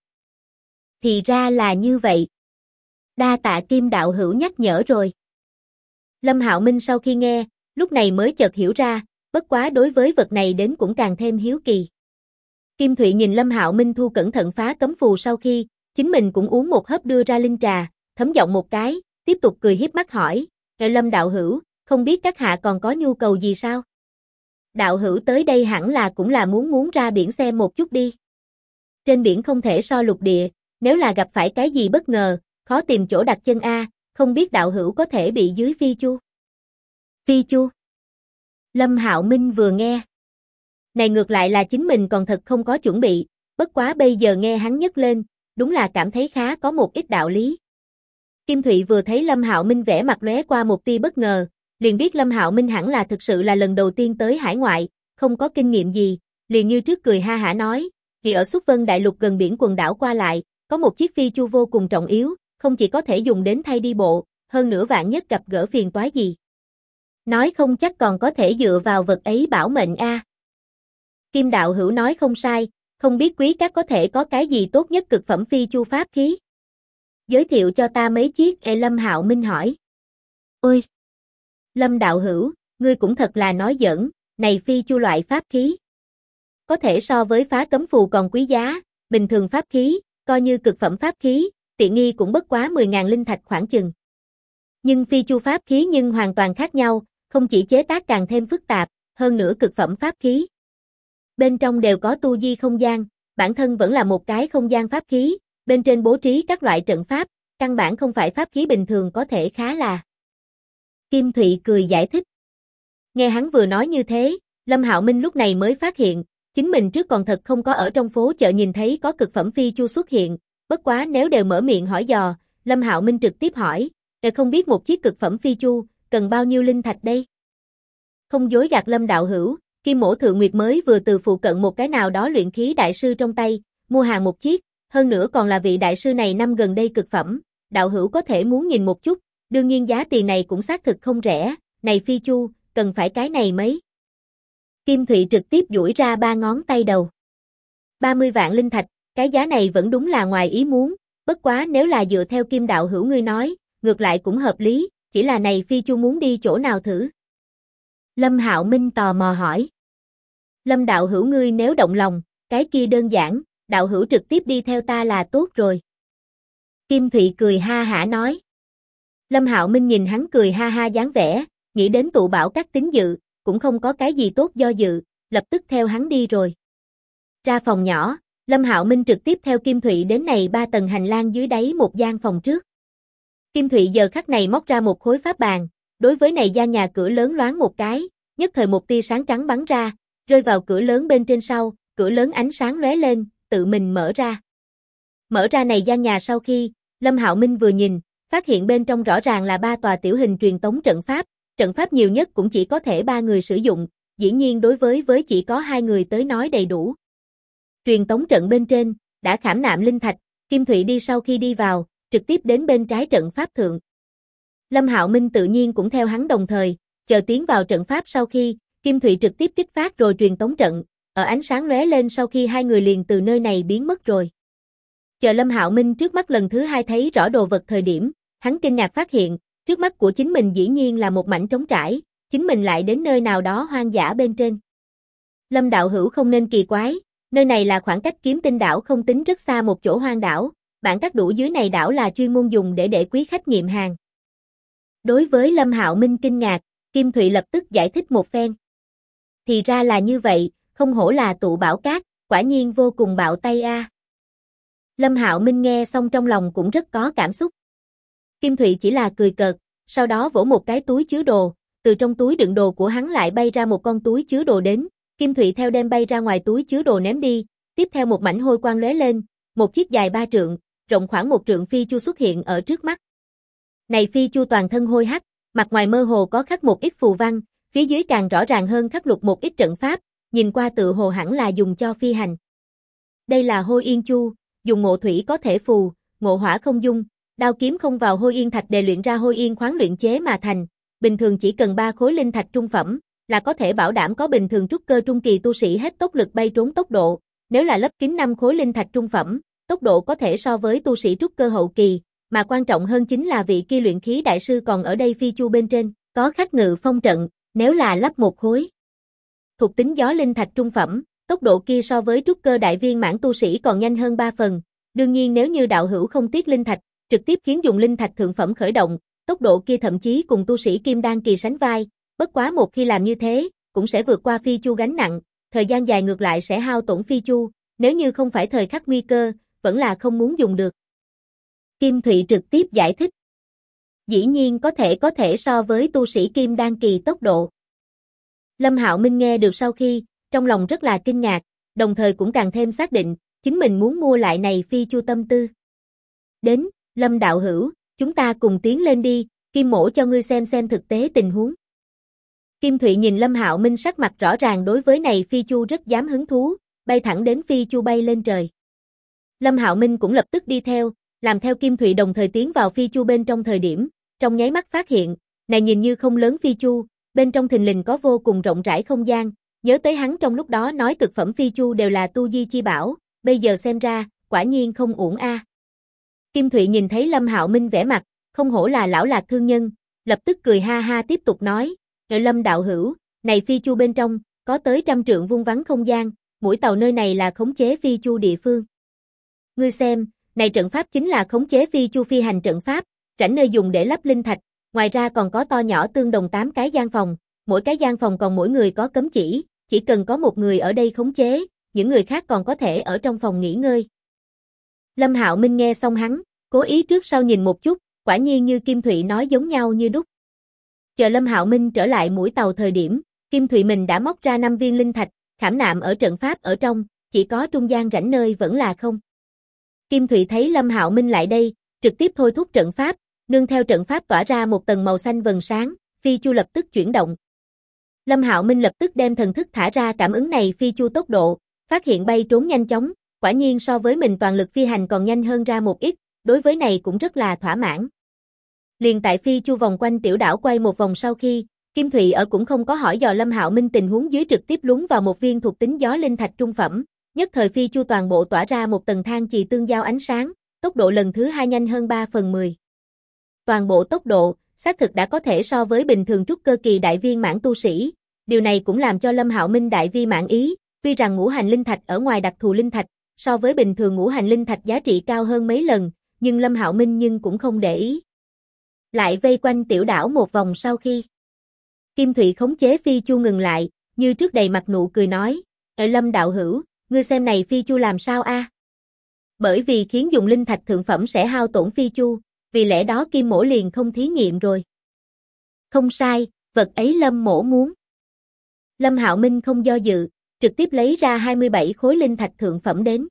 Thì ra là như vậy. Đa tạ Kim đạo hữu nhắc nhở rồi. Lâm Hạo Minh sau khi nghe, lúc này mới chợt hiểu ra, bất quá đối với vật này đến cũng càng thêm hiếu kỳ. Kim Thụy nhìn Lâm Hạo Minh thu cẩn thận phá cấm phù sau khi, chính mình cũng uống một hớp đưa ra linh trà, thấm giọng một cái, tiếp tục cười hiếp mắt hỏi, Lâm đạo hữu, không biết các hạ còn có nhu cầu gì sao? Đạo hữu tới đây hẳn là cũng là muốn ra biển xem một chút đi. Trên biển không thể so lục địa, nếu là gặp phải cái gì bất ngờ, khó tìm chỗ đặt chân a, không biết đạo hữu có thể bị dưới phi chu. Phi chu? Lâm Hạo Minh vừa nghe. Này ngược lại là chính mình còn thật không có chuẩn bị, bất quá bây giờ nghe hắn nhấc lên, đúng là cảm thấy khá có một ít đạo lý. Kim Thụy vừa thấy Lâm Hạo Minh vẻ mặt lóe qua một tia bất ngờ, liền biết Lâm Hạo Minh hẳn là thực sự là lần đầu tiên tới hải ngoại, không có kinh nghiệm gì, liền như trước cười ha hả nói, vì ở Xuất Vân Đại Lục gần biển quần đảo qua lại, có một chiếc phi chu vô cùng trọng yếu, không chỉ có thể dùng đến thay đi bộ, hơn nữa vạn nhất gặp gỡ phiền toái gì. Nói không chắc còn có thể dựa vào vật ấy bảo mệnh a. Kim đạo hữu nói không sai, không biết quý các có thể có cái gì tốt nhất cực phẩm phi chu pháp khí. Giới thiệu cho ta mấy chiếc, Lâm Hạo Minh hỏi. Ôi! Lâm đạo hữu, ngươi cũng thật là nói giỡn, này phi chu loại pháp khí. Có thể so với phá cấm phù còn quý giá, bình thường pháp khí, coi như cực phẩm pháp khí, tiện nghi cũng bất quá 10.000 linh thạch khoảng chừng. Nhưng phi chu pháp khí nhưng hoàn toàn khác nhau, không chỉ chế tác càng thêm phức tạp, hơn nữa cực phẩm pháp khí. Bên trong đều có tu di không gian, bản thân vẫn là một cái không gian pháp khí, bên trên bố trí các loại trận pháp, căn bản không phải pháp khí bình thường có thể khá là. Kim Thụy cười giải thích. Nghe hắn vừa nói như thế, Lâm Hạo Minh lúc này mới phát hiện, chính mình trước còn thật không có ở trong phố chợ nhìn thấy có cực phẩm phi chu xuất hiện, bất quá nếu đều mở miệng hỏi dò, Lâm Hạo Minh trực tiếp hỏi, không biết một chiếc cực phẩm phi chu, cần bao nhiêu linh thạch đây? Không dối gạt Lâm đạo hữu, Kim mỗ Thượng Nguyệt mới vừa từ phụ cận một cái nào đó luyện khí đại sư trong tay, mua hàng một chiếc, hơn nữa còn là vị đại sư này năm gần đây cực phẩm, đạo hữu có thể muốn nhìn một chút, đương nhiên giá tiền này cũng xác thực không rẻ, này phi chu, cần phải cái này mấy. Kim Thụy trực tiếp duỗi ra 3 ngón tay đầu. 30 vạn linh thạch, cái giá này vẫn đúng là ngoài ý muốn, bất quá nếu là dựa theo Kim đạo hữu ngươi nói, ngược lại cũng hợp lý, chỉ là này phi chu muốn đi chỗ nào thử? Lâm Hạo Minh tò mò hỏi. Lâm đạo hữu ngươi nếu động lòng, cái kia đơn giản, đạo hữu trực tiếp đi theo ta là tốt rồi. Kim Thụy cười ha hả nói. Lâm Hạo Minh nhìn hắn cười ha ha dáng vẻ, nghĩ đến tụ bảo các tín dự, cũng không có cái gì tốt do dự, lập tức theo hắn đi rồi. Ra phòng nhỏ, Lâm Hạo Minh trực tiếp theo Kim Thụy đến này 3 tầng hành lang dưới đáy một gian phòng trước. Kim Thụy giờ khắc này móc ra một khối pháp bàn, đối với này gian nhà cửa lớn loáng một cái, nhất thời một tia sáng trắng bắn ra, rơi vào cửa lớn bên trên sau, cửa lớn ánh sáng lóe lên, tự mình mở ra. Mở ra này gian nhà sau khi, Lâm Hạo Minh vừa nhìn, phát hiện bên trong rõ ràng là 3 tòa tiểu hình truyền tống trận pháp nhiều nhất cũng chỉ có thể 3 người sử dụng, dĩ nhiên đối với chỉ có 2 người tới nói đầy đủ. Truyền tống trận bên trên, đã khảm nạm linh thạch, Kim Thụy đi sau khi đi vào, trực tiếp đến bên trái trận pháp thượng. Lâm Hạo Minh tự nhiên cũng theo hắn đồng thời, chờ tiến vào trận pháp sau khi, Kim Thụy trực tiếp kích phát rồi truyền tống trận, ở ánh sáng lóe lên sau khi 2 người liền từ nơi này biến mất rồi. Chờ Lâm Hạo Minh trước mắt lần thứ 2 thấy rõ đồ vật thời điểm, hắn kinh ngạc phát hiện, trước mắt của chính mình dĩ nhiên là một mảnh trống trải, chính mình lại đến nơi nào đó hoang dã bên trên. Lâm đạo hữu không nên kỳ quái, nơi này là khoảng cách Kiếm Tinh đảo không tính rất xa một chỗ hoang đảo, bản các đủ dưới này đảo là chuyên môn dùng để quý khách nghiệm hàng. Đối với Lâm Hạo Minh kinh ngạc, Kim Thụy lập tức giải thích một phen. Thì ra là như vậy, không hổ là tụ bảo cát, quả nhiên vô cùng bạo tay a. Lâm Hạo Minh nghe xong trong lòng cũng rất có cảm xúc. Kim Thụy chỉ là cười cợt, sau đó vỗ một cái túi chứa đồ, từ trong túi đựng đồ của hắn lại bay ra một con túi chứa đồ đến, Kim Thụy theo đem bay ra ngoài túi chứa đồ ném đi, tiếp theo một mảnh hôi quang lóe lên, một chiếc dài 3 trượng, rộng khoảng 1 trượng phi chu xuất hiện ở trước mắt. Này phi chu toàn thân hôi hắc, mặt ngoài mơ hồ có khắc một ít phù văn, phía dưới càng rõ ràng hơn khắc lục một ít trận pháp, nhìn qua tự hồ hẳn là dùng cho phi hành. Đây là Hôi Yên Chu, dùng ngộ thủy có thể phù, ngộ hỏa không dung, đao kiếm không vào Hôi Yên thạch để luyện ra Hôi Yên khoáng luyện chế mà thành, bình thường chỉ cần 3 khối linh thạch trung phẩm, là có thể bảo đảm có bình thường trúc cơ trung kỳ tu sĩ hết tốc lực bay trốn tốc độ, nếu là lấp kín 5 khối linh thạch trung phẩm, tốc độ có thể so với tu sĩ trúc cơ hậu kỳ, mà quan trọng hơn chính là vị kia luyện khí đại sư còn ở đây phi chu bên trên, có khắc ngự phong trận, nếu là lắp một khối thuộc tính gió linh thạch trung phẩm, tốc độ kia so với trúc cơ đại viên mãn tu sĩ còn nhanh hơn 3 phần, đương nhiên nếu như đạo hữu không tiếc linh thạch, trực tiếp khiến dùng linh thạch thượng phẩm khởi động, tốc độ kia thậm chí cùng tu sĩ kim đan kỳ sánh vai, bất quá một khi làm như thế, cũng sẽ vượt qua phi chu gánh nặng, thời gian dài ngược lại sẽ hao tổn phi chu, nếu như không phải thời khắc nguy cơ, vẫn là không muốn dùng được. Kim Thụy trực tiếp giải thích. Dĩ nhiên có thể so với tu sĩ kim đan kỳ tốc độ. Lâm Hạo Minh nghe được sau khi, trong lòng rất là kinh ngạc, đồng thời cũng càng thêm xác định, chính mình muốn mua lại này phi chu tâm tư. Đến, Lâm đạo hữu, chúng ta cùng tiến lên đi, Kim mỗ cho ngươi xem thực tế tình huống. Kim Thụy nhìn Lâm Hạo Minh sắc mặt rõ ràng đối với này phi chu rất dám hứng thú, bay thẳng đến phi chu bay lên trời. Lâm Hạo Minh cũng lập tức đi theo, làm theo Kim Thụy đồng thời tiến vào phi chu bên trong thời điểm, trong nháy mắt phát hiện, này nhìn như không lớn phi chu, bên trong thình lình có vô cùng rộng rãi không gian, nhớ tới hắn trong lúc đó nói cực phẩm phi chu đều là tu di chi bảo, bây giờ xem ra, quả nhiên không uổng a. Kim Thụy nhìn thấy Lâm Hạo Minh vẻ mặt, không hổ là lão lạc thương nhân, lập tức cười ha ha tiếp tục nói, Lâm đạo hữu, này phi chu bên trong, có tới 100 trượng vuông vắng không gian, mũi tàu nơi này là khống chế phi chu địa phương. Ngươi xem, này trận pháp chính là khống chế phi chu phi hành trận pháp, rãnh nơi dùng để lắp linh thạch, ngoài ra còn có to nhỏ tương đồng 8 cái gian phòng, mỗi cái gian phòng còn mỗi người có cấm chỉ cần có một người ở đây khống chế, những người khác còn có thể ở trong phòng nghỉ ngơi. Lâm Hạo Minh nghe xong hắn, cố ý trước sau nhìn một chút, quả nhiên như Kim Thụy nói giống nhau như đúc. Chờ Lâm Hạo Minh trở lại mũi tàu thời điểm, Kim Thụy mình đã móc ra 5 viên linh thạch, khảm nạm ở trận pháp ở trong, chỉ có trung gian rãnh nơi vẫn là không. Kim Thụy thấy Lâm Hạo Minh lại đây, trực tiếp thôi thúc trận pháp, nương theo trận pháp tỏa ra một tầng màu xanh vầng sáng, phi chu lập tức chuyển động. Lâm Hạo Minh lập tức đem thần thức thả ra cảm ứng này phi chu tốc độ, phát hiện bay trốn nhanh chóng, quả nhiên so với mình toàn lực phi hành còn nhanh hơn ra một ít, đối với này cũng rất là thỏa mãn. Liền tại phi chu vòng quanh tiểu đảo quay một vòng sau khi, Kim Thụy ở cũng không có hỏi dò Lâm Hạo Minh tình huống dưới trực tiếp lún vào một viên thuộc tính gió linh thạch trung phẩm, nhất thời phi chu toàn bộ tỏa ra một tầng than chì tương giao ánh sáng, tốc độ lần thứ 2 nhanh hơn 3/10. Toàn bộ tốc độ, xác thực đã có thể so với bình thường trúc cơ kỳ đại viên mãn tu sĩ, điều này cũng làm cho Lâm Hạo Minh đại vi mãn ý, tuy rằng ngũ hành linh thạch ở ngoài đặc thù linh thạch, so với bình thường ngũ hành linh thạch giá trị cao hơn mấy lần, nhưng Lâm Hạo Minh cũng không để ý. Lại vây quanh tiểu đảo một vòng sau khi Kim Thụy khống chế phi chu ngừng lại, như trước đầy mặt nụ cười nói, Lâm đạo hữu, ngươi xem này phi chu làm sao a? Bởi vì khiến dùng linh thạch thượng phẩm sẽ hao tổn phi chu, vì lẽ đó Kim mỗ liền không thí nghiệm rồi. Không sai, vật ấy Lâm mỗ muốn. Lâm Hạo Minh không do dự, trực tiếp lấy ra 27 khối linh thạch thượng phẩm đến.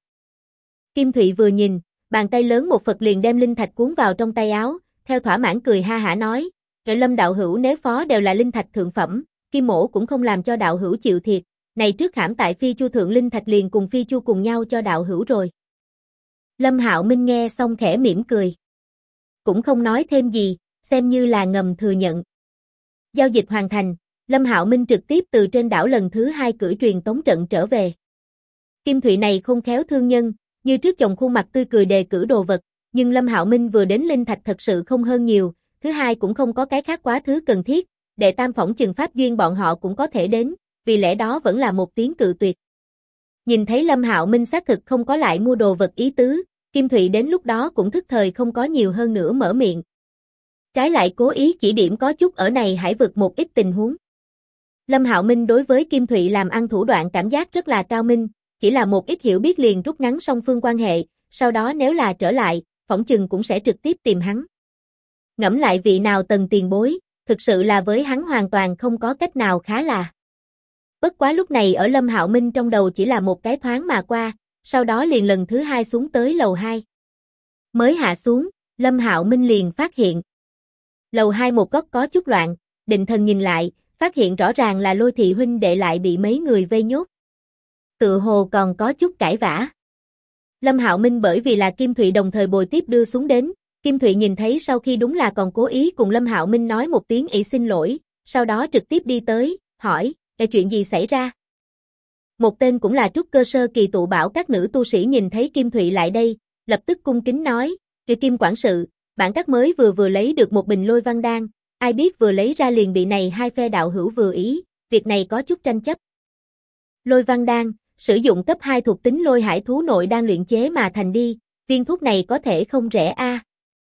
Kim Thụy vừa nhìn, bàn tay lớn một Phật liền đem linh thạch cuốn vào trong tay áo, theo thỏa mãn cười ha hả nói, Lâm đạo hữu nếu phó đều là linh thạch thượng phẩm, Kim mỗ cũng không làm cho đạo hữu chịu thiệt, này trước khảm tại Phi Chu thượng linh thạch liền cùng Phi Chu cùng nhau cho đạo hữu rồi. Lâm Hạo Minh nghe xong khẽ mỉm cười. Cũng không nói thêm gì, xem như là ngầm thừa nhận. Giao dịch hoàn thành, Lâm Hạo Minh trực tiếp từ trên đảo lần thứ 2 cưỡi truyền tống trận trở về. Kim Thụy này khôn khéo thương nhân, như trước chồng khuôn mặt tươi cười đề cử đồ vật, nhưng Lâm Hạo Minh vừa đến linh thạch thật sự không hơn nhiều, thứ hai cũng không có cái khác quá thứ cần thiết, đệ tam phỏng chừng pháp duyên bọn họ cũng có thể đến, vì lẽ đó vẫn là một tiếng cự tuyệt. Nhìn thấy Lâm Hạo Minh xác thực không có lại mua đồ vật ý tứ, Kim Thụy đến lúc đó cũng thức thời không có nhiều hơn nữa mở miệng. Trái lại cố ý chỉ điểm có chút ở này hải vực một ít tình huống. Lâm Hạo Minh đối với Kim Thụy làm ăn thủ đoạn cảm giác rất là cao minh, chỉ là một ít hiểu biết liền rút ngắn song phương quan hệ, sau đó nếu là trở lại, phỏng chừng cũng sẽ trực tiếp tìm hắn. Ngẫm lại vị nào Tần tiền bối, thực sự là với hắn hoàn toàn không có cách nào khá là. Bất quá lúc này ở Lâm Hạo Minh trong đầu chỉ là một cái thoáng mà qua, sau đó liền lần thứ 2 xuống tới lầu 2. Mới hạ xuống, Lâm Hạo Minh liền phát hiện. Lầu 2 một góc có chút loạn, định thần nhìn lại, phát hiện rõ ràng là Lôi thị huynh đệ lại bị mấy người vây nhốt. Tựa hồ còn có chút cãi vã. Lâm Hạo Minh bởi vì là Kim Thụy đồng thời bồi tiếp đưa xuống đến, Kim Thụy nhìn thấy sau khi đúng là còn cố ý cùng Lâm Hạo Minh nói một tiếng ỷ xin lỗi, sau đó trực tiếp đi tới, hỏi, chuyện gì xảy ra? Một tên cũng là trúc cơ sơ kỳ tụ bảo các nữ tu sĩ nhìn thấy Kim Thụy lại đây, lập tức cung kính nói, Kim quản sự, bản các mới vừa lấy được một bình lôi văn đan, ai biết vừa lấy ra liền bị này hai phe đạo hữu vừa ý, việc này có chút tranh chấp. Lôi văn đan, sử dụng cấp 2 thuộc tính lôi hải thú nội đan luyện chế mà thành đi, viên thuốc này có thể không rẻ a.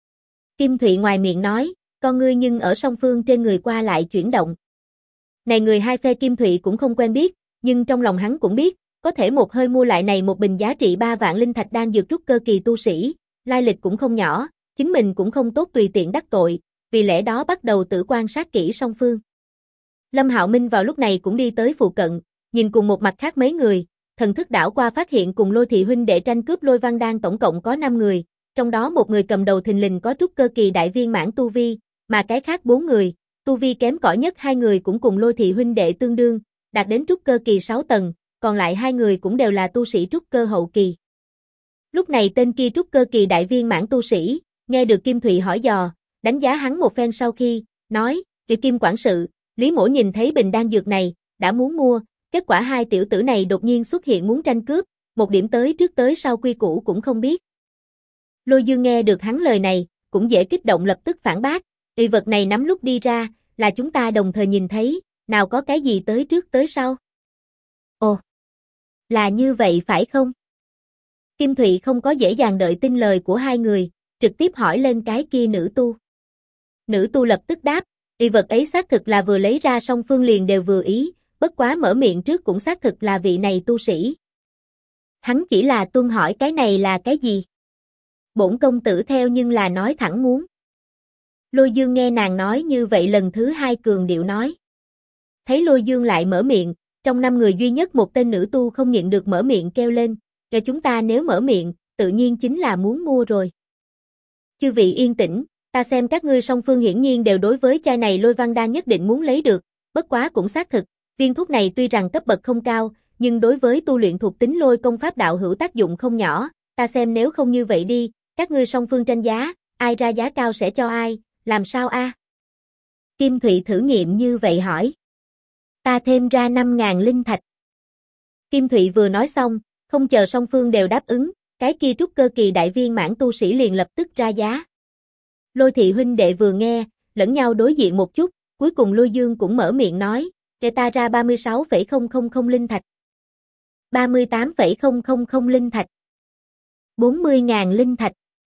Kim Thụy ngoài miệng nói, con ngươi nhưng ở song phương trên người qua lại chuyển động. Này người hai phe Kim Thụy cũng không quen biết, nhưng trong lòng hắn cũng biết, có thể một hơi mua lại này một bình giá trị 3 vạn linh thạch đan dược trúc cơ kỳ tu sĩ, lai lịch cũng không nhỏ, chính mình cũng không tốt tùy tiện đắc tội, vì lẽ đó bắt đầu tự quan sát kỹ song phương. Lâm Hạo Minh vào lúc này cũng đi tới phụ cận, nhìn cùng một mặt khác mấy người, thần thức đảo qua phát hiện cùng Lôi thị huynh đệ tranh cướp lôi văn đan tổng cộng có 5 người, trong đó một người cầm đầu thình lình có trúc cơ kỳ đại viên mãn tu vi, mà cái khác 4 người, tu vi kém cỏi nhất 2 người cũng cùng Lôi thị huynh đệ tương đương, đạt đến trúc cơ kỳ 6 tầng, còn lại 2 người cũng đều là tu sĩ trúc cơ hậu kỳ. Lúc này tên kia trúc cơ kỳ đại viên mãn tu sĩ, nghe được Kim Thụy hỏi dò, đánh giá hắn một phen sau khi, nói, Kim quản sự, Lý mỗ nhìn thấy bình đan dược này, đã muốn mua, kết quả hai tiểu tử này đột nhiên xuất hiện muốn tranh cướp, một điểm tới trước tới sau quy củ cũng không biết. Lôi Dương nghe được hắn lời này, cũng dễ kích động lập tức phản bác, vật này nắm lúc đi ra, là chúng ta đồng thời nhìn thấy, nào có cái gì tới trước tới sau. Ồ, là như vậy phải không? Kim Thụy không có dễ dàng đợi tin lời của hai người, trực tiếp hỏi lên cái kia nữ tu. Nữ tu lập tức đáp, vật ấy xác thực là vừa lấy ra song phương liền đều vừa ý, bất quá mở miệng trước cũng xác thực là vị này tu sĩ. Hắn chỉ là tuân hỏi cái này là cái gì? Bổn công tử theo nhưng là nói thẳng muốn. Lôi Dương nghe nàng nói như vậy lần thứ 2 cường điệu nói. Thấy Lôi Dương lại mở miệng, trong 5 người duy nhất một tên nữ tu không nhịn được mở miệng kêu lên, cho chúng ta nếu mở miệng, tự nhiên chính là muốn mua rồi. Chư vị yên tĩnh, ta xem các ngươi song phương hiển nhiên đều đối với chai này lôi văn đan nhất định muốn lấy được, bất quá cũng xác thực, viên thuốc này tuy rằng cấp bậc không cao, nhưng đối với tu luyện thuộc tính lôi công pháp đạo hữu tác dụng không nhỏ, ta xem nếu không như vậy đi, các ngươi song phương tranh giá, ai ra giá cao sẽ cho ai, làm sao a? Kim Thụy thử nghiệm như vậy hỏi. Ta thêm ra 5.000 linh thạch. Kim Thụy vừa nói xong, không chờ song phương đều đáp ứng, cái kia trúc cơ kỳ đại viên mãn tu sĩ liền lập tức ra giá. Lôi thị huynh đệ vừa nghe, lẫn nhau đối diện một chút, cuối cùng Lôi Dương cũng mở miệng nói, để ta ra 36,000 linh thạch. 38,000 linh thạch. 40.000 linh thạch.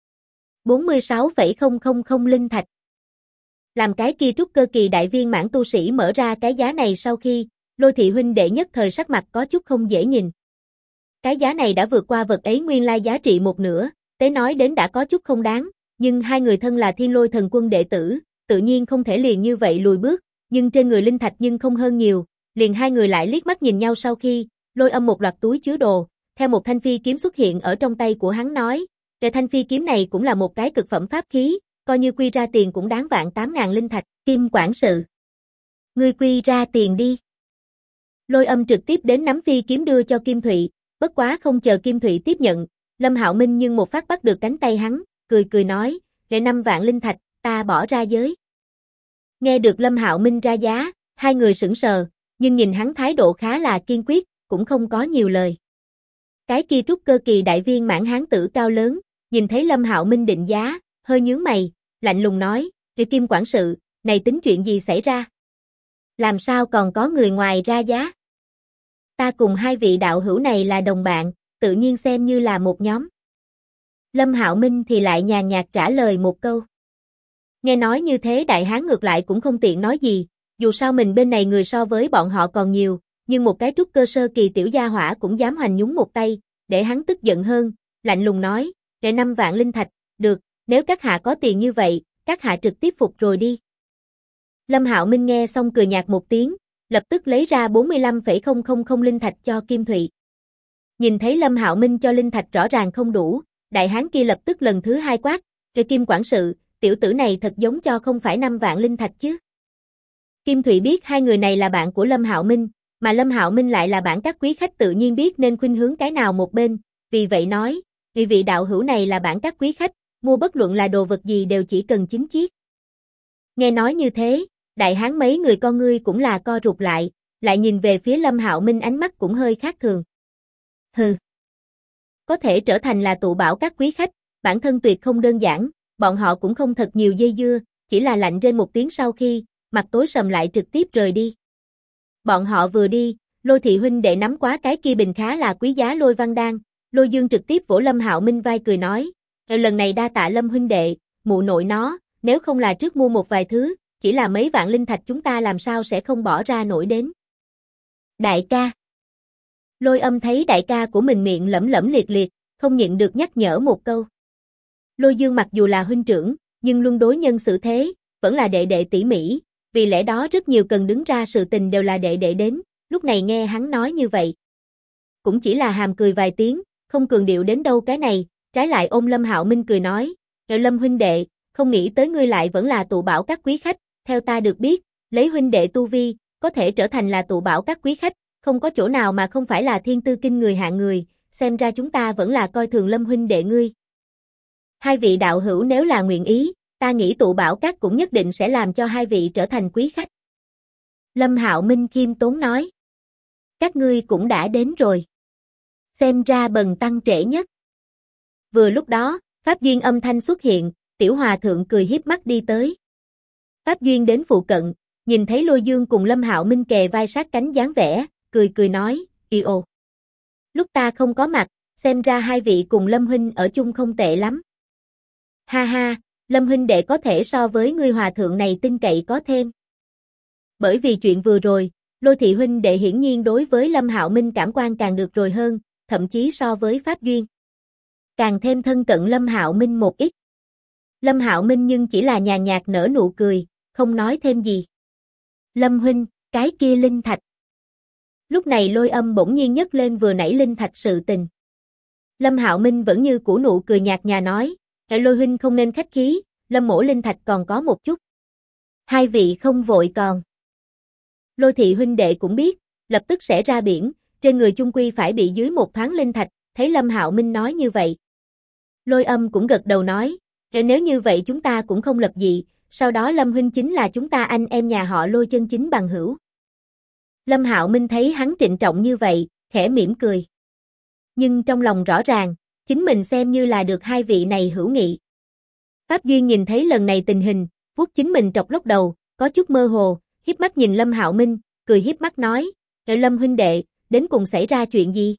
46,000 linh thạch. Làm cái kia trúc cơ kỳ đại viên mãn tu sĩ mở ra cái giá này sau khi, Lôi thị huynh đệ nhất thời sắc mặt có chút không dễ nhìn. Cái giá này đã vượt qua vật ấy nguyên lai giá trị một nửa, tế nói đến đã có chút không đáng, nhưng hai người thân là Thiên Lôi Thần Quân đệ tử, tự nhiên không thể liền như vậy lùi bước, nhưng trên người linh thạch nhưng không hơn nhiều, liền hai người lại liếc mắt nhìn nhau sau khi, Lôi Âm một loạt túi chứa đồ, theo một thanh phi kiếm xuất hiện ở trong tay của hắn nói, thanh phi kiếm này cũng là một cái cực phẩm pháp khí, coi như quy ra tiền cũng đáng vạn 8.000 linh thạch. Kim quản sự, ngươi quy ra tiền đi. Lôi Âm trực tiếp đến nắm phi kiếm đưa cho Kim Thụy, bất quá không chờ Kim Thụy tiếp nhận, Lâm Hạo Minh nhưng một phát bắt được cánh tay hắn, cười nói, 5 vạn linh thạch, ta bỏ ra giới. Nghe được Lâm Hạo Minh ra giá, hai người sững sờ, nhưng nhìn hắn thái độ khá là kiên quyết, cũng không có nhiều lời. Cái kia trúc cơ kỳ đại viên mãn hán tử cao lớn, nhìn thấy Lâm Hạo Minh định giá, hơi nhướng mày, lạnh lùng nói, Kim quản sự, này tính chuyện gì xảy ra? Làm sao còn có người ngoài ra giá? Ta cùng hai vị đạo hữu này là đồng bạn, tự nhiên xem như là một nhóm. Lâm Hạo Minh thì lại nhàn nhạt trả lời một câu. Nghe nói như thế đại hán ngược lại cũng không tiện nói gì, dù sao mình bên này người so với bọn họ còn nhiều, nhưng một cái trúc cơ sơ kỳ tiểu gia hỏa cũng dám hoành nhúng một tay, để hắn tức giận hơn, lạnh lùng nói, 5 vạn linh thạch, được, nếu các hạ có tiền như vậy, các hạ trực tiếp phục rồi đi. Lâm Hạo Minh nghe xong cười nhạt một tiếng, lập tức lấy ra 45,000 linh thạch cho Kim Thụy. Nhìn thấy Lâm Hạo Minh cho linh thạch rõ ràng không đủ, đại hán kia lập tức lần thứ hai quát, Kim quản sự, tiểu tử này thật giống cho không phải 5 vạn linh thạch chứ. Kim Thụy biết hai người này là bạn của Lâm Hạo Minh, mà Lâm Hạo Minh lại là bạn các quý khách tự nhiên biết nên khuynh hướng cái nào một bên, vì vậy nói, vì vị đạo hữu này là bạn các quý khách, mua bất luận là đồ vật gì đều chỉ cần 9 chiếc. Nghe nói như thế, đại hán mấy người con ngươi cũng là co rụt lại nhìn về phía Lâm Hạo Minh ánh mắt cũng hơi khác thường. Hừ. Có thể trở thành là tụ bảo các quý khách, bản thân tuyệt không đơn giản, bọn họ cũng không thật nhiều dây dưa, chỉ là lạnh rên một tiếng sau khi, mặt tối sầm lại trực tiếp rời đi. Bọn họ vừa đi, Lôi thị huynh đệ nắm quá cái kia bình khá là quý giá lôi văn đan, Lôi Dương trực tiếp vỗ Lâm Hạo Minh vai cười nói, lần này đa tạ Lâm huynh đệ, mụ nội nó, nếu không là trước mua một vài thứ, chỉ là mấy vạn linh thạch chúng ta làm sao sẽ không bỏ ra nổi đến. Đại ca. Lôi Âm thấy đại ca của mình miệng lẩm lẩm liệt liệt, không nhịn được nhắc nhở một câu. Lôi Dương mặc dù là huynh trưởng, nhưng luôn đối nhân xử thế, vẫn là đệ đệ tỉ mỉ, vì lẽ đó rất nhiều cần đứng ra sự tình đều là đệ đệ đến, lúc này nghe hắn nói như vậy. Cũng chỉ là hàm cười vài tiếng, không cường điệu đến đâu cái này, trái lại ôm Lâm Hạo Minh cười nói, Lâm huynh đệ, không nghĩ tới ngươi lại vẫn là tụ bảo các quý khách, theo ta được biết, lấy huynh đệ tu vi, có thể trở thành là tụ bảo các quý khách, không có chỗ nào mà không phải là thiên tư kinh người hạng người, xem ra chúng ta vẫn là coi thường Lâm huynh đệ ngươi. Hai vị đạo hữu nếu là nguyện ý, ta nghĩ tụ bảo các cũng nhất định sẽ làm cho hai vị trở thành quý khách. Lâm Hạo Minh khiêm tốn nói. Các ngươi cũng đã đến rồi. Xem ra bần tăng trễ nhất. Vừa lúc đó, Pháp Duyên âm thanh xuất hiện, tiểu hòa thượng cười hiếp mắt đi tới. Pháp Duyên đến phụ cận, nhìn thấy Lôi Dương cùng Lâm Hạo Minh kề vai sát cánh dáng vẻ, cười nói, ồ. Lúc ta không có mặt, xem ra hai vị cùng Lâm huynh ở chung không tệ lắm. Ha ha, Lâm huynh đệ có thể so với ngươi hòa thượng này tin cậy có thêm. Bởi vì chuyện vừa rồi, Lôi thị huynh đệ hiển nhiên đối với Lâm Hạo Minh cảm quan càng được rồi hơn, thậm chí so với Pháp Duyên. Càng thêm thân cận Lâm Hạo Minh một ít. Lâm Hạo Minh nhưng chỉ là nhàn nhạt nở nụ cười, không nói thêm gì. Lâm huynh, cái kia linh thạch. Lúc này Lôi Âm bỗng nhiên nhấc lên vừa nãy linh thạch sự tình. Lâm Hạo Minh vẫn như cũ nụ cười nhạt nhòa nói, Lôi huynh không nên khách khí, Lâm mỗ linh thạch còn có một chút. Hai vị không vội còn. Lôi thị huynh đệ cũng biết, lập tức sẽ ra biển, trên người chung quy phải bị dưới một thoáng linh thạch, thấy Lâm Hạo Minh nói như vậy. Lôi Âm cũng gật đầu nói, nếu như vậy chúng ta cũng không lập dị, sau đó Lâm huynh chính là chúng ta anh em nhà họ Lôi chân chính bằng hữu. Lâm Hạo Minh thấy hắn trịnh trọng như vậy, khẽ mỉm cười. Nhưng trong lòng rõ ràng, chính mình xem như là được hai vị này hữu nghị. Pháp Duyên nhìn thấy lần này tình hình, vuốt chính mình trọc lốc đầu, có chút mơ hồ, hiếp mắt nhìn Lâm Hạo Minh, cười hiếp mắt nói, Lâm huynh đệ, đến cùng xảy ra chuyện gì?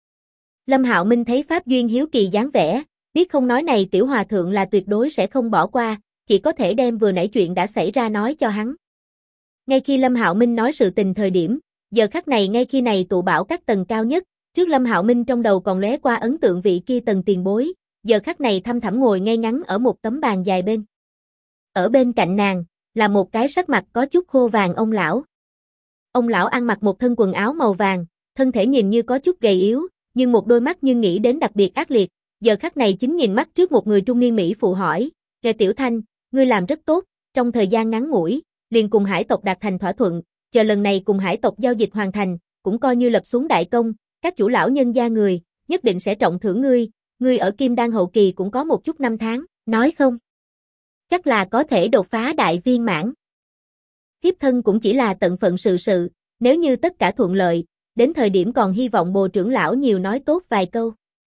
Lâm Hạo Minh thấy Pháp Duyên hiếu kỳ dáng vẻ, biết không nói này tiểu hòa thượng là tuyệt đối sẽ không bỏ qua, chỉ có thể đem vừa nãy chuyện đã xảy ra nói cho hắn. Ngay khi Lâm Hạo Minh nói sự tình thời điểm, giờ khắc này ngay khi này tụ bảo các tầng cao nhất, trước Lâm Hạo Minh trong đầu còn lóe qua ấn tượng vị kia tầng tiền bối, giờ khắc này thâm thẳm ngồi ngay ngắn ở một tấm bàn dài bên. Ở bên cạnh nàng, là một cái sắc mặt có chút khô vàng ông lão. Ông lão ăn mặc một thân quần áo màu vàng, thân thể nhìn như có chút gầy yếu, nhưng một đôi mắt nhưng nghĩ đến đặc biệt ác liệt, giờ khắc này chính nhìn mắt trước một người trung niên Mỹ phụ hỏi, Kề Tiểu Thanh, ngươi làm rất tốt, trong thời gian ngắn ngủi, liền cùng hải tộc đạt thành thỏa thuận, chờ lần này cùng hải tộc giao dịch hoàn thành, cũng coi như lập xuống đại công, các chủ lão nhân gia người, nhất định sẽ trọng thưởng ngươi ở Kim Đan hậu kỳ cũng có một chút năm tháng, nói không? Chắc là có thể đột phá đại viên mãn. Thiếp thân cũng chỉ là tận phận sự, nếu như tất cả thuận lợi, đến thời điểm còn hy vọng Bồ trưởng lão nhiều nói tốt vài câu.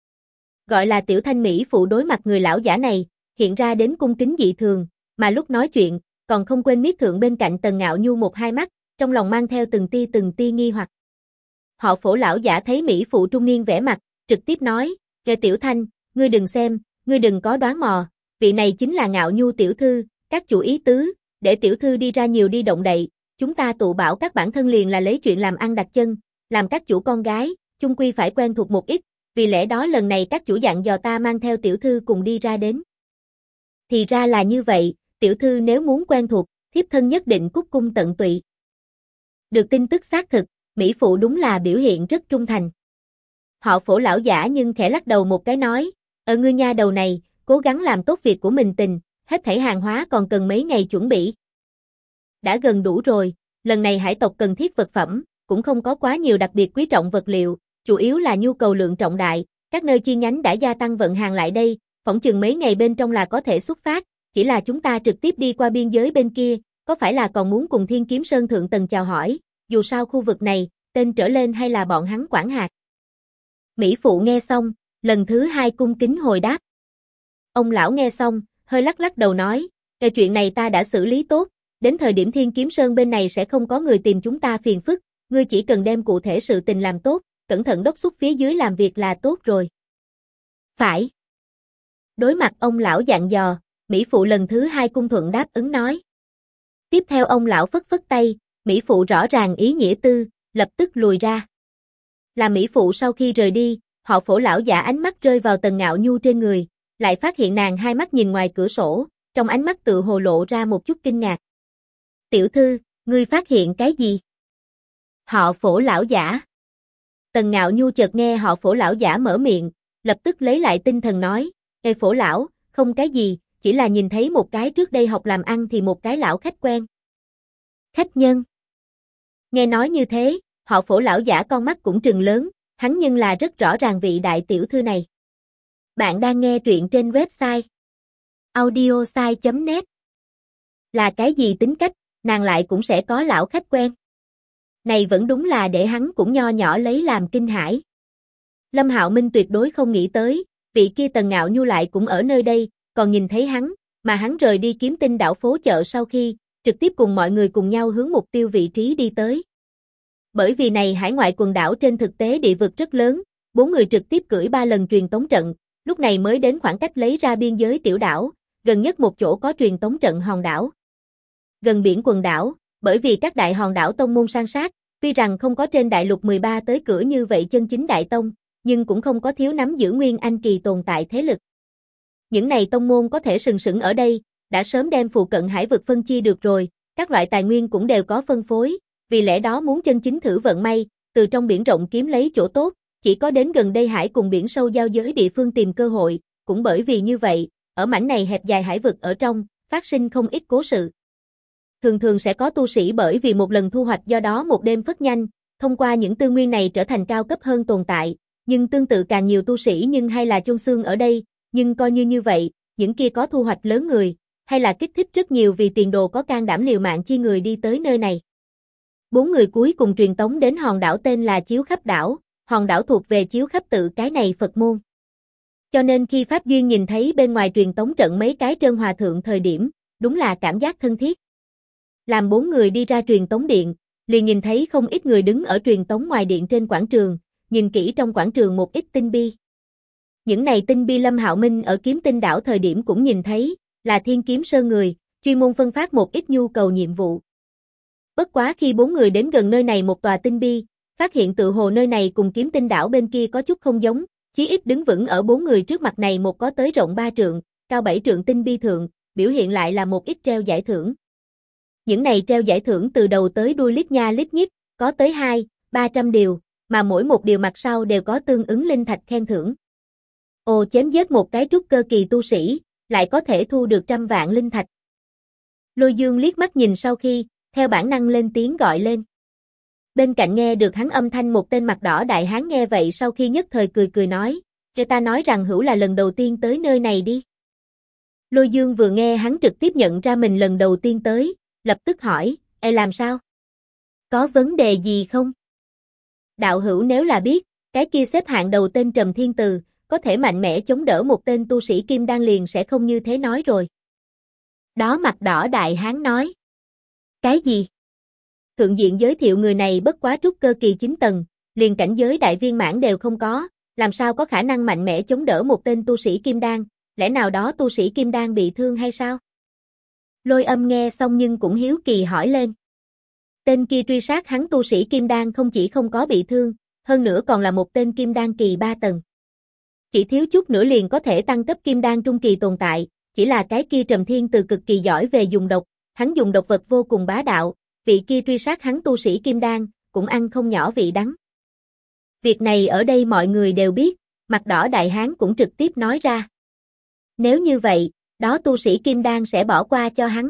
Gọi là Tiểu Thanh Mỹ phụ đối mặt người lão giả này, hiện ra đến cung kính dị thường, mà lúc nói chuyện, còn không quên miết thượng bên cạnh Tần Ngạo Nhu một hai mắt, trong lòng mang theo từng tia nghi hoặc. Họ Phổ lão giả thấy Mỹ phụ trung niên vẻ mặt, trực tiếp nói, Kề Tiểu Thanh, ngươi đừng xem, ngươi đừng có đoán mò, vị này chính là Ngạo Nhu tiểu thư, các chủ ý tứ, để tiểu thư đi ra nhiều đi động đậy, chúng ta tụ bảo các bản thân liền là lấy chuyện làm ăn đặt chân, làm các chủ con gái, chung quy phải quen thuộc một ít, vì lẽ đó lần này các chủ dặn dò ta mang theo tiểu thư cùng đi ra đến. Thì ra là như vậy, tiểu thư nếu muốn quen thuộc, thiếp thân nhất định cúc cung tận tụy. Được tin tức xác thực, Mỹ phụ đúng là biểu hiện rất trung thành. Họ Phổ lão giả nhưng khẽ lắc đầu một cái nói, ngươi nha đầu này, cố gắng làm tốt việc của mình tình, hết thảy hàng hóa còn cần mấy ngày chuẩn bị. Đã gần đủ rồi, lần này hải tộc cần thiết vật phẩm, cũng không có quá nhiều đặc biệt quý trọng vật liệu, chủ yếu là nhu cầu lượng trọng đại, các nơi chi nhánh đã gia tăng vận hàng lại đây, phỏng chừng mấy ngày bên trong là có thể xuất phát, chỉ là chúng ta trực tiếp đi qua biên giới bên kia, có phải là còn muốn cùng Thiên Kiếm Sơn thượng tầng chào hỏi, dù sao khu vực này, tên trở lên hay là bọn hắn quản hạt. Mỹ phụ nghe xong, lần thứ hai cung kính hồi đáp. Ông lão nghe xong, hơi lắc đầu nói, cái chuyện này ta đã xử lý tốt, đến thời điểm Thiên Kiếm Sơn bên này sẽ không có người tìm chúng ta phiền phức, ngươi chỉ cần đem cụ thể sự tình làm tốt, cẩn thận đốc thúc phía dưới làm việc là tốt rồi. Phải. Đối mặt ông lão dặn dò, Mỹ phụ lần thứ hai cung thuận đáp ứng nói. Tiếp theo ông lão phất tay, Mỹ phụ rõ ràng ý nghĩa tư, lập tức lùi ra. Là Mỹ phụ sau khi rời đi, họ Phổ lão giả ánh mắt rơi vào Tần Ngạo Nhu trên người, lại phát hiện nàng hai mắt nhìn ngoài cửa sổ, trong ánh mắt tự hồ lộ ra một chút kinh ngạc. Tiểu thư, ngươi phát hiện cái gì? Họ Phổ lão giả. Tần Ngạo Nhu chợt nghe họ Phổ lão giả mở miệng, lập tức lấy lại tinh thần nói, Ê Phổ lão, không cái gì, chỉ là nhìn thấy một cái trước đây học làm ăn thì một cái lão khách quen. Khách nhân. Nghe nói như thế, họ Phổ lão giả con mắt cũng trừng lớn, hắn nhưng là rất rõ ràng vị đại tiểu thư này. Bạn đang nghe truyện trên website audiosai.net. Là cái gì tính cách, nàng lại cũng sẽ có lão khách quen. Này vẫn đúng là để hắn cũng nho nhỏ lấy làm kinh hãi. Lâm Hạo Minh tuyệt đối không nghĩ tới, vị kia Tần Ngạo Nhu lại cũng ở nơi đây, còn nhìn thấy hắn, mà hắn rời đi Kiếm Tinh đảo phố chợ sau khi, trực tiếp cùng mọi người cùng nhau hướng mục tiêu vị trí đi tới. Bởi vì này hải ngoại quần đảo trên thực tế địa vực rất lớn, 4 người trực tiếp cưỡi 3 lần truyền tống trận, lúc này mới đến khoảng cách lấy ra biên giới tiểu đảo, gần nhất một chỗ có truyền tống trận hòn đảo. Gần biển quần đảo, bởi vì các đại hòn đảo tông môn san sát, tuy rằng không có trên đại lục 13 tới cửa như vậy chân chính đại tông, nhưng cũng không có thiếu nắm giữ nguyên anh kỳ tồn tại thế lực. Những này tông môn có thể sừng sững ở đây, đã sớm đem phụ cận hải vực phân chia được rồi, các loại tài nguyên cũng đều có phân phối, vì lẽ đó muốn chân chính thử vận may, từ trong biển rộng kiếm lấy chỗ tốt, chỉ có đến gần đây hải cùng biển sâu giao giới địa phương tìm cơ hội, cũng bởi vì như vậy, ở mảnh này hẹp dài hải vực ở trong, phát sinh không ít cố sự. Thường thường sẽ có tu sĩ bởi vì một lần thu hoạch do đó một đêm phất nhanh, thông qua những tư nguyên này trở thành cao cấp hơn tồn tại, nhưng tương tự càng nhiều tu sĩ nhưng hay là chôn xương ở đây, nhưng coi như vậy, những kia có thu hoạch lớn người, hay là kích thích rất nhiều vì tiền đồ có can đảm liều mạng chi người đi tới nơi này. 4 người cuối cùng truyền tống đến hòn đảo tên là Chiếu Khắp đảo, hòn đảo thuộc về Chiếu Khắp tự cái này Phật môn. Cho nên khi Pháp Duyên nhìn thấy bên ngoài truyền tống trận mấy cái trơn hòa thượng thời điểm, đúng là cảm giác thân thiết. Làm 4 người đi ra truyền tống điện, liền nhìn thấy không ít người đứng ở truyền tống ngoài điện trên quảng trường, nhìn kỹ trong quảng trường một ít tinh bi. Những này tinh bi Lâm Hạo Minh ở Kiếm Tinh đảo thời điểm cũng nhìn thấy, là Thiên Kiếm Sơn người, chuyên môn phân phát một ít nhu cầu nhiệm vụ. Bất quá khi 4 người đến gần nơi này một tòa tinh bi, phát hiện tự hồ nơi này cùng Kiếm Tinh đảo bên kia có chút không giống, chí ít đứng vững ở 4 người trước mặt này một có tới rộng 3 trượng, cao 7 trượng tinh bi thượng, biểu hiện lại là một ít treo giải thưởng. Những này treo giải thưởng từ đầu tới đuôi lít nha lít nhít, có tới 200-300 điều, mà mỗi một điều mặt sau đều có tương ứng linh thạch khen thưởng. Ồ, chém giết một cái trúc cơ kỳ tu sĩ, lại có thể thu được 100 vạn linh thạch. Lôi Dương liếc mắt nhìn sau khi, theo bản năng lên tiếng gọi lên. Bên cạnh nghe được hắn âm thanh một tên mặt đỏ đại hán nghe vậy sau khi nhất thời cười cười nói, cho ta nói rằng hữu là lần đầu tiên tới nơi này đi. Lôi Dương vừa nghe hắn trực tiếp nhận ra mình lần đầu tiên tới, lập tức hỏi, làm sao? Có vấn đề gì không? Đạo hữu nếu là biết, cái kia xếp hạng đầu tên Trầm Thiên Từ, có thể mạnh mẽ chống đỡ một tên tu sĩ kim đan liền sẽ không như thế nói rồi. Đó mặt đỏ đại hán nói. Cái gì? Thượng diện giới thiệu người này bất quá trúc cơ kỳ 9 tầng, liền cảnh giới đại viên mãn đều không có, làm sao có khả năng mạnh mẽ chống đỡ một tên tu sĩ kim đan, lẽ nào đó tu sĩ kim đan bị thương hay sao? Lôi Âm nghe xong nhưng cũng hiếu kỳ hỏi lên. Tên kia truy sát hắn tu sĩ kim đan không chỉ không có bị thương, hơn nữa còn là một tên kim đan kỳ 3 tầng. Chỉ thiếu chút nữa liền có thể tăng cấp kim đan trung kỳ tồn tại, chỉ là cái kia Trầm Thiên Từ cực kỳ giỏi về dùng độc, hắn dùng độc vật vô cùng bá đạo, vị kia truy sát hắn tu sĩ kim đan, cũng ăn không nhỏ vị đắng. Việc này ở đây mọi người đều biết, mặt đỏ đại hán cũng trực tiếp nói ra. Nếu như vậy, đó tu sĩ kim đan sẽ bỏ qua cho hắn.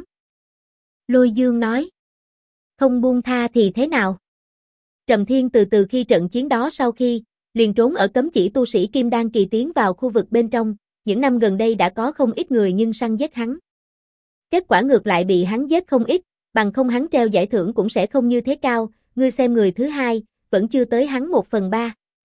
Lôi Dương nói. Không buông tha thì thế nào? Trầm Thiên từ khi trận chiến đó sau khi, liền trốn ở cấm chỉ tu sĩ kim đan kỳ tiến vào khu vực bên trong, những năm gần đây đã có không ít người nhưng săn giết hắn. Kết quả ngược lại bị hắn giết không ít, bằng không hắn treo giải thưởng cũng sẽ không như thế cao, ngươi xem người thứ hai, vẫn chưa tới hắn 1/3.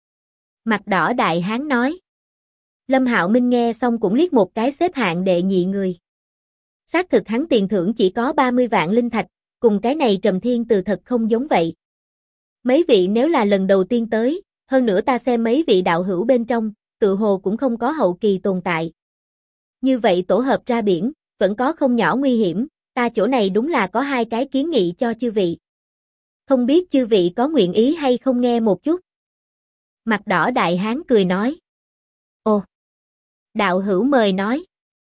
Mặt đỏ đại hán nói. Lâm Hạo Minh nghe xong cũng liếc một cái xếp hạng đệ nhị người. Xác thực hắn tiền thưởng chỉ có 30 vạn linh thạch, cùng cái này Trầm Thiên Từ thật không giống vậy. Mấy vị nếu là lần đầu tiên tới, hơn nữa ta xem mấy vị đạo hữu bên trong, tự hồ cũng không có hậu kỳ tồn tại. Như vậy tổ hợp ra biển, vẫn có không nhỏ nguy hiểm, ta chỗ này đúng là có hai cái kiến nghị cho chư vị. Không biết chư vị có nguyện ý hay không nghe một chút. Mặt đỏ đại hán cười nói. Ồ! Đạo hữu mời nói.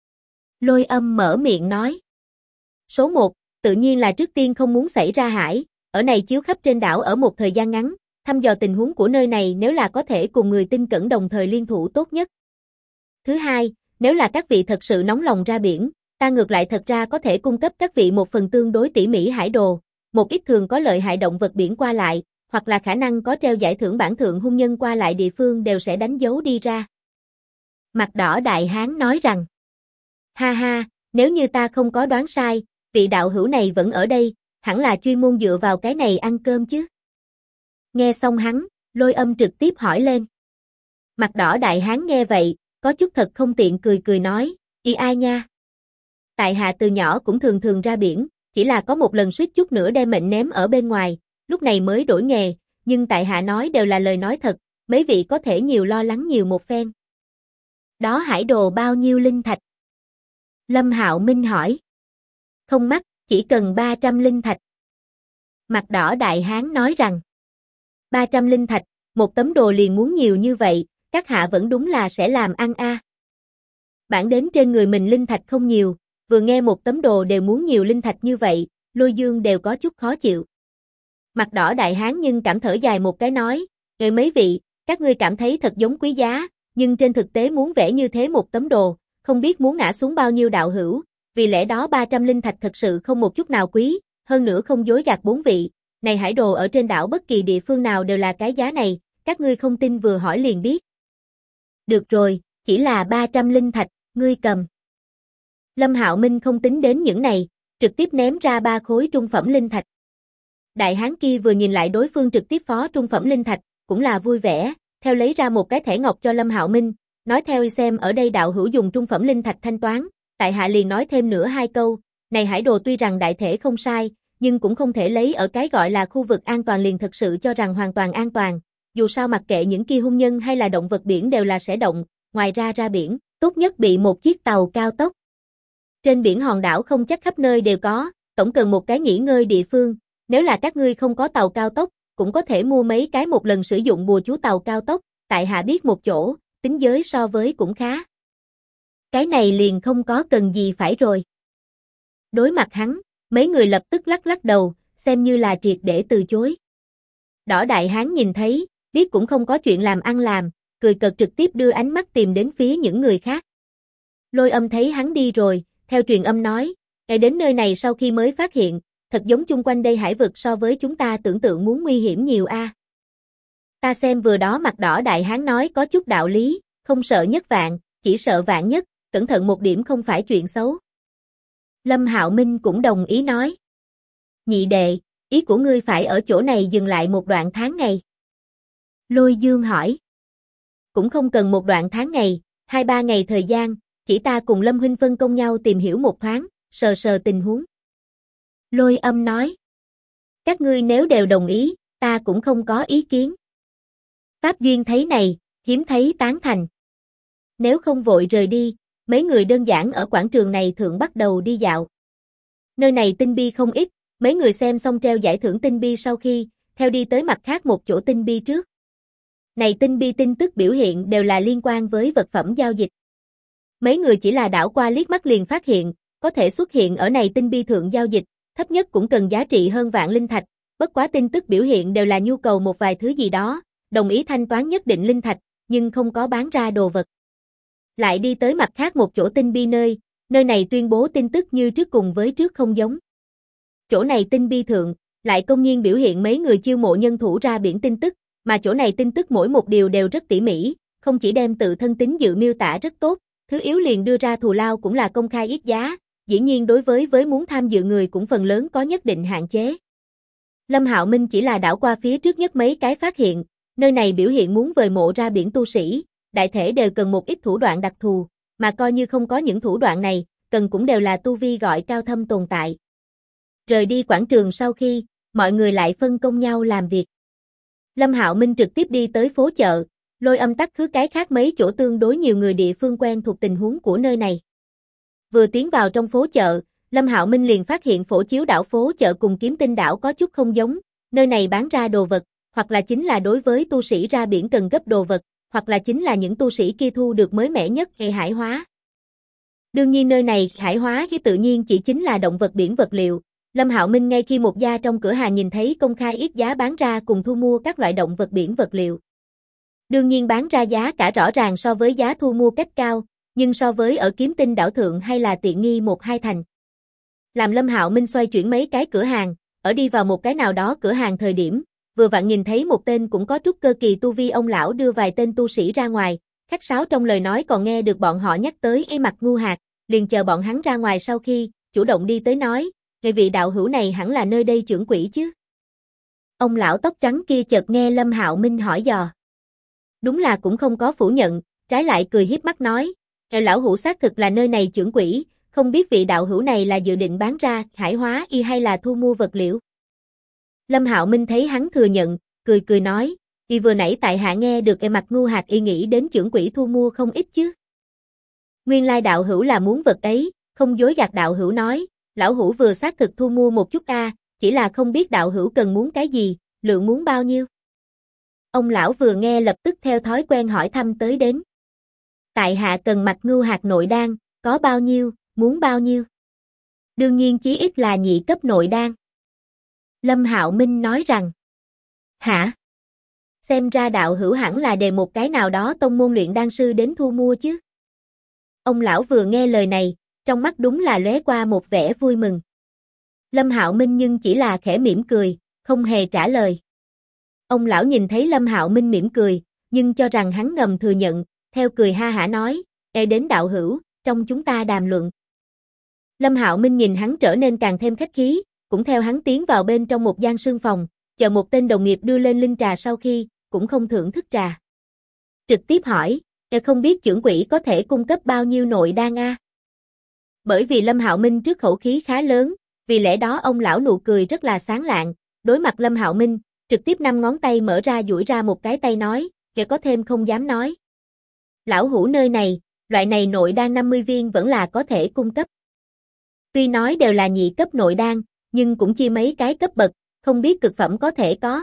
Lôi Âm mở miệng nói. Số 1, tự nhiên là trước tiên không muốn xảy ra hải, ở này chiếu khắp trên đảo ở một thời gian ngắn, thăm dò tình huống của nơi này nếu là có thể cùng người tin cẩn đồng thời liên thủ tốt nhất. Thứ hai, nếu là các vị thật sự nóng lòng ra biển, ta ngược lại thật ra có thể cung cấp các vị một phần tương đối tỉ mỉ hải đồ, một ít thường có lợi hại động vật biển qua lại, hoặc là khả năng có treo giải thưởng bản thượng hung nhân qua lại địa phương đều sẽ đánh dấu đi ra. Mặt đỏ đại hán nói rằng, ha ha, nếu như ta không có đoán sai, vị đạo hữu này vẫn ở đây, hẳn là chuyên môn dựa vào cái này ăn cơm chứ. Nghe xong hắn, Lôi Âm trực tiếp hỏi lên. Mặt đỏ đại hán nghe vậy, có chút thật không tiện cười cười nói, y ai nha. Tại hạ từ nhỏ cũng thường thường ra biển, chỉ là có một lần suýt chút nữa đem mệnh ném ở bên ngoài, lúc này mới đổi nghề, nhưng tại hạ nói đều là lời nói thật, mấy vị có thể nhiều lo lắng nhiều một phen. Đó hải đồ bao nhiêu linh thạch? Lâm Hạo Minh hỏi. Không mắc, chỉ cần 300 linh thạch. Mặt đỏ đại hán nói rằng, 300 linh thạch, một tấm đồ liền muốn nhiều như vậy, các hạ vẫn đúng là sẽ làm ăn a. Bản đến trên người mình linh thạch không nhiều, vừa nghe một tấm đồ đều muốn nhiều linh thạch như vậy, Lôi Dương đều có chút khó chịu. Mặt đỏ đại hán nhưng cảm thở dài một cái nói, người mấy vị, các ngươi cảm thấy thật giống quý giá, nhưng trên thực tế muốn vẽ như thế một tấm đồ, không biết muốn ngã xuống bao nhiêu đạo hữu, vì lẽ đó 300 linh thạch thật sự không một chút nào quý, hơn nữa không dối gạt bốn vị, này hải đồ ở trên đảo bất kỳ địa phương nào đều là cái giá này, các ngươi không tin vừa hỏi liền biết. Được rồi, chỉ là 300 linh thạch, ngươi cầm. Lâm Hạo Minh không tính đến những này, trực tiếp ném ra 3 khối trung phẩm linh thạch. Đại hán kia vừa nhìn lại đối phương trực tiếp phó trung phẩm linh thạch, cũng là vui vẻ, theo lấy ra một cái thẻ ngọc cho Lâm Hạo Minh, nói theo xem ở đây đạo hữu dùng trung phẩm linh thạch thanh toán, tại hạ liền nói thêm nữa 2 câu, này hải đồ tuy rằng đại thể không sai, nhưng cũng không thể lấy ở cái gọi là khu vực an toàn liền thực sự cho rằng hoàn toàn an toàn, dù sao mặc kệ những kia hung nhân hay là động vật biển đều là sẽ động, ngoài ra ra biển, tốt nhất bị một chiếc tàu cao tốc. Trên biển hòn đảo không chắc khắp nơi đều có, tổng cần một cái nghỉ ngơi địa phương, nếu là các ngươi không có tàu cao tốc, cũng có thể mua mấy cái một lần sử dụng bùa chú tàu cao tốc, tại hạ biết một chỗ, tính giới so với cũng khá. Cái này liền không có cần gì phải rồi. Đối mặt hắn, mấy người lập tức lắc lắc đầu, xem như là triệt để từ chối. Đỏ đại hán nhìn thấy, biết cũng không có chuyện làm ăn làm, cười cợt trực tiếp đưa ánh mắt tìm đến phía những người khác. Lôi Âm thấy hắn đi rồi, theo truyền âm nói, đến nơi này sau khi mới phát hiện, thật giống chung quanh đây hải vực so với chúng ta tưởng tượng muốn nguy hiểm nhiều a. Ta xem vừa đó mặt đỏ đại hán nói có chút đạo lý, không sợ nhất vạn, chỉ sợ vạn nhất, cẩn thận một điểm không phải chuyện xấu. Lâm Hạo Minh cũng đồng ý nói. Nhị đệ, ý của ngươi phải ở chỗ này dừng lại một đoạn tháng ngày. Lôi Dương hỏi. Cũng không cần một đoạn tháng ngày, 2-3 ngày thời gian, chỉ ta cùng Lâm huynh phân công nhau tìm hiểu một thoáng, sờ sờ tình huống. Lôi Âm nói. Các ngươi nếu đều đồng ý, ta cũng không có ý kiến. Pháp Duyên thấy này, hiếm thấy tán thành. Nếu không vội rời đi, mấy người đơn giản ở quảng trường này thượng bắt đầu đi dạo. Nơi này tinh bi không ít, mấy người xem xong treo giải thưởng tinh bi sau khi, theo đi tới mặt khác một chỗ tinh bi trước. Này tinh bi tin tức biểu hiện đều là liên quan với vật phẩm giao dịch. Mấy người chỉ là đảo qua liếc mắt liền phát hiện, có thể xuất hiện ở này tinh bi thượng giao dịch, thấp nhất cũng cần giá trị hơn vạn linh thạch, bất quá tin tức biểu hiện đều là nhu cầu một vài thứ gì đó, đồng ý thanh toán nhất định linh thạch, nhưng không có bán ra đồ vật. Lại đi tới mặt khác một chỗ tinh bi nơi này tuyên bố tin tức như trước cùng với trước không giống. Chỗ này tinh bi thượng, lại công nhiên biểu hiện mấy người chiêu mộ nhân thủ ra biển tin tức, mà chỗ này tin tức mỗi một điều đều rất tỉ mỉ, không chỉ đem tự thân tính dự miêu tả rất tốt, thứ yếu liền đưa ra thù lao cũng là công khai ít giá, dĩ nhiên đối với muốn tham dự người cũng phần lớn có nhất định hạn chế. Lâm Hạo Minh chỉ là đảo qua phía trước nhất mấy cái phát hiện, nơi này biểu hiện muốn vời mộ ra biển tu sĩ, đại thể đều cần một ít thủ đoạn đặc thù, mà coi như không có những thủ đoạn này, cần cũng đều là tu vi gọi cao thâm tồn tại. Rời đi quảng trường sau khi, mọi người lại phân công nhau làm việc. Lâm Hạo Minh trực tiếp đi tới phố chợ, Lôi Âm tắt khứ cái khác mấy chỗ tương đối nhiều người địa phương quen thuộc tình huống của nơi này. Vừa tiến vào trong phố chợ, Lâm Hạo Minh liền phát hiện Phổ Chiếu đảo phố chợ cùng Kiếm Tinh đảo có chút không giống, nơi này bán ra đồ vật, hoặc là chính là đối với tu sĩ ra biển cần gấp đồ vật, hoặc là chính là những tu sĩ kia thu được mới mẻ nhất hệ hải hóa. Đương nhiên nơi này hải hóa thì tự nhiên chỉ chính là động vật biển vật liệu. Lâm Hạo Minh ngay khi một gia trong cửa hàng nhìn thấy công khai ít giá bán ra cùng thu mua các loại động vật biển vật liệu. Đương nhiên bán ra giá cả rõ ràng so với giá thu mua cách cao, nhưng so với ở Kiếm Tinh đảo thượng hay là tiện nghi 1-2 thành. Làm Lâm Hạo Minh xoay chuyển mấy cái cửa hàng, ở đi vào một cái nào đó cửa hàng thời điểm, vừa vặn nhìn thấy một tên cũng có trúc cơ kỳ tu vi ông lão đưa vài tên tu sĩ ra ngoài, khách sáo trong lời nói còn nghe được bọn họ nhắc tới Mặt Ngu Hạt, liền chờ bọn hắn ra ngoài sau khi, chủ động đi tới nói, người vị đạo hữu này hẳn là nơi đây trưởng quỹ chứ. Ông lão tóc trắng kia chợt nghe Lâm Hạo Minh hỏi dò. Đúng là cũng không có phủ nhận, trái lại cười hiếp mắt nói, lão hữu xác thực là nơi này trưởng quỹ, không biết vị đạo hữu này là dự định bán ra hải hóa y hay là thu mua vật liệu. Lâm Hạo Minh thấy hắn thừa nhận, cười nói, y vừa nãy tại hạ nghe được Mặt Ngu Hạt y nghĩ đến trưởng quỹ thu mua không ít chứ. Nguyên lai đạo hữu là muốn vật ấy, không dối gạt đạo hữu nói, lão hữu vừa xác thực thu mua một chút chỉ là không biết đạo hữu cần muốn cái gì, lượng muốn bao nhiêu. Ông lão vừa nghe lập tức theo thói quen hỏi thăm tới đến. Tại hạ cần Mặt Ngu Hạt nội đan, có bao nhiêu, muốn bao nhiêu. Đương nhiên chí ít là nhị cấp nội đan. Lâm Hạo Minh nói rằng. Hả? Xem ra đạo hữu hẳn là đề một cái nào đó tông môn luyện đan sư đến thu mua chứ. Ông lão vừa nghe lời này, trong mắt đúng là lóe qua một vẻ vui mừng. Lâm Hạo Minh nhưng chỉ là khẽ mỉm cười, không hề trả lời. Ông lão nhìn thấy Lâm Hạo Minh mỉm cười, nhưng cho rằng hắn ngầm thừa nhận, theo cười ha hả nói, đến đạo hữu, trong chúng ta đàm luận. Lâm Hạo Minh nhìn hắn trở nên càng thêm khách khí, cũng theo hắn tiến vào bên trong một gian sương phòng, chờ một tên đồng nghiệp đưa lên linh trà sau khi, cũng không thưởng thức trà. Trực tiếp hỏi, không biết trưởng quỹ có thể cung cấp bao nhiêu nội đan a? Bởi vì Lâm Hạo Minh trước khẩu khí khá lớn, vì lẽ đó ông lão nụ cười rất là sáng lạng, đối mặt Lâm Hạo Minh, trực tiếp 5 ngón tay mở ra duỗi ra một cái tay nói, có thêm không dám nói. Lão hữu nơi này, loại này nội đan 50 viên vẫn là có thể cung cấp. Tuy nói đều là nhị cấp nội đan, nhưng cũng chia mấy cái cấp bậc, không biết cực phẩm có thể có.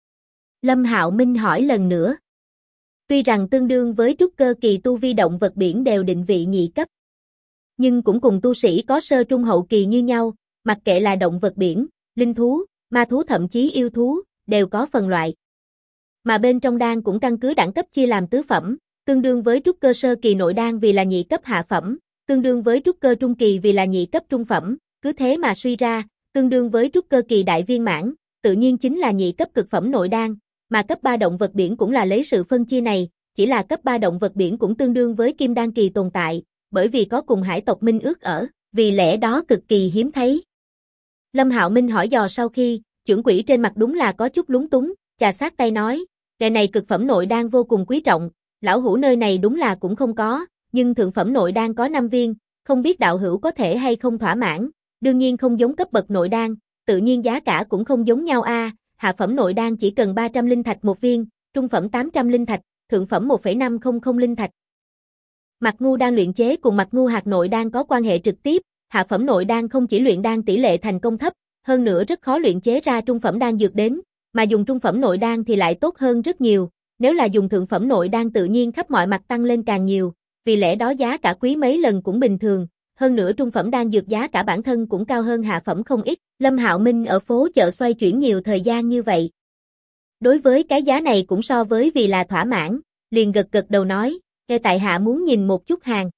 Lâm Hạo Minh hỏi lần nữa. Tuy rằng tương đương với trúc cơ kỳ tu vi động vật biển đều định vị nhị cấp, nhưng cũng cùng tu sĩ có sơ trung hậu kỳ như nhau, mặc kệ là động vật biển, linh thú, ma thú thậm chí yêu thú, đều có phần loại. Mà bên trong đan cũng căn cứ đẳng cấp chia làm tứ phẩm, tương đương với trúc cơ sơ kỳ nội đan vì là nhị cấp hạ phẩm, tương đương với trúc cơ trung kỳ vì là nhị cấp trung phẩm, cứ thế mà suy ra, tương đương với trúc cơ kỳ đại viên mãn, tự nhiên chính là nhị cấp cực phẩm nội đan, mà cấp 3 động vật biển cũng là lấy sự phân chia này, chỉ là cấp 3 động vật biển cũng tương đương với kim đan kỳ tồn tại, bởi vì có cùng hải tộc minh ước ở, vì lẽ đó cực kỳ hiếm thấy. Lâm Hạo Minh hỏi dò sau khi, chưởng quỷ trên mặt đúng là có chút lúng túng, chà sát tay nói, nghề này cực phẩm nội đan vô cùng quý trọng, lão hữu nơi này đúng là cũng không có, nhưng thượng phẩm nội đan có 5 viên, không biết đạo hữu có thể hay không thỏa mãn, đương nhiên không giống cấp bậc nội đan, tự nhiên giá cả cũng không giống nhau a. Hạ phẩm nội đan chỉ cần 300 linh thạch một viên, trung phẩm 800 linh thạch, thượng phẩm 1,500 linh thạch. Mặt ngu đan luyện chế cùng mặt ngu hạt nội đan có quan hệ trực tiếp, hạ phẩm nội đan không chỉ luyện đan tỷ lệ thành công thấp, hơn nữa rất khó luyện chế ra trung phẩm đan dược đến, mà dùng trung phẩm nội đan thì lại tốt hơn rất nhiều, nếu là dùng thượng phẩm nội đan tự nhiên khắp mọi mặt tăng lên càng nhiều, vì lẽ đó giá cả quý mấy lần cũng bình thường, hơn nữa trung phẩm đan dược giá cả bản thân cũng cao hơn hạ phẩm không ít. Lâm Hạo Minh ở phố chợ xoay chuyển nhiều thời gian như vậy. Đối với cái giá này cũng so với vì là thỏa mãn, liền gật gật đầu nói, tại hạ muốn nhìn một chút hàng.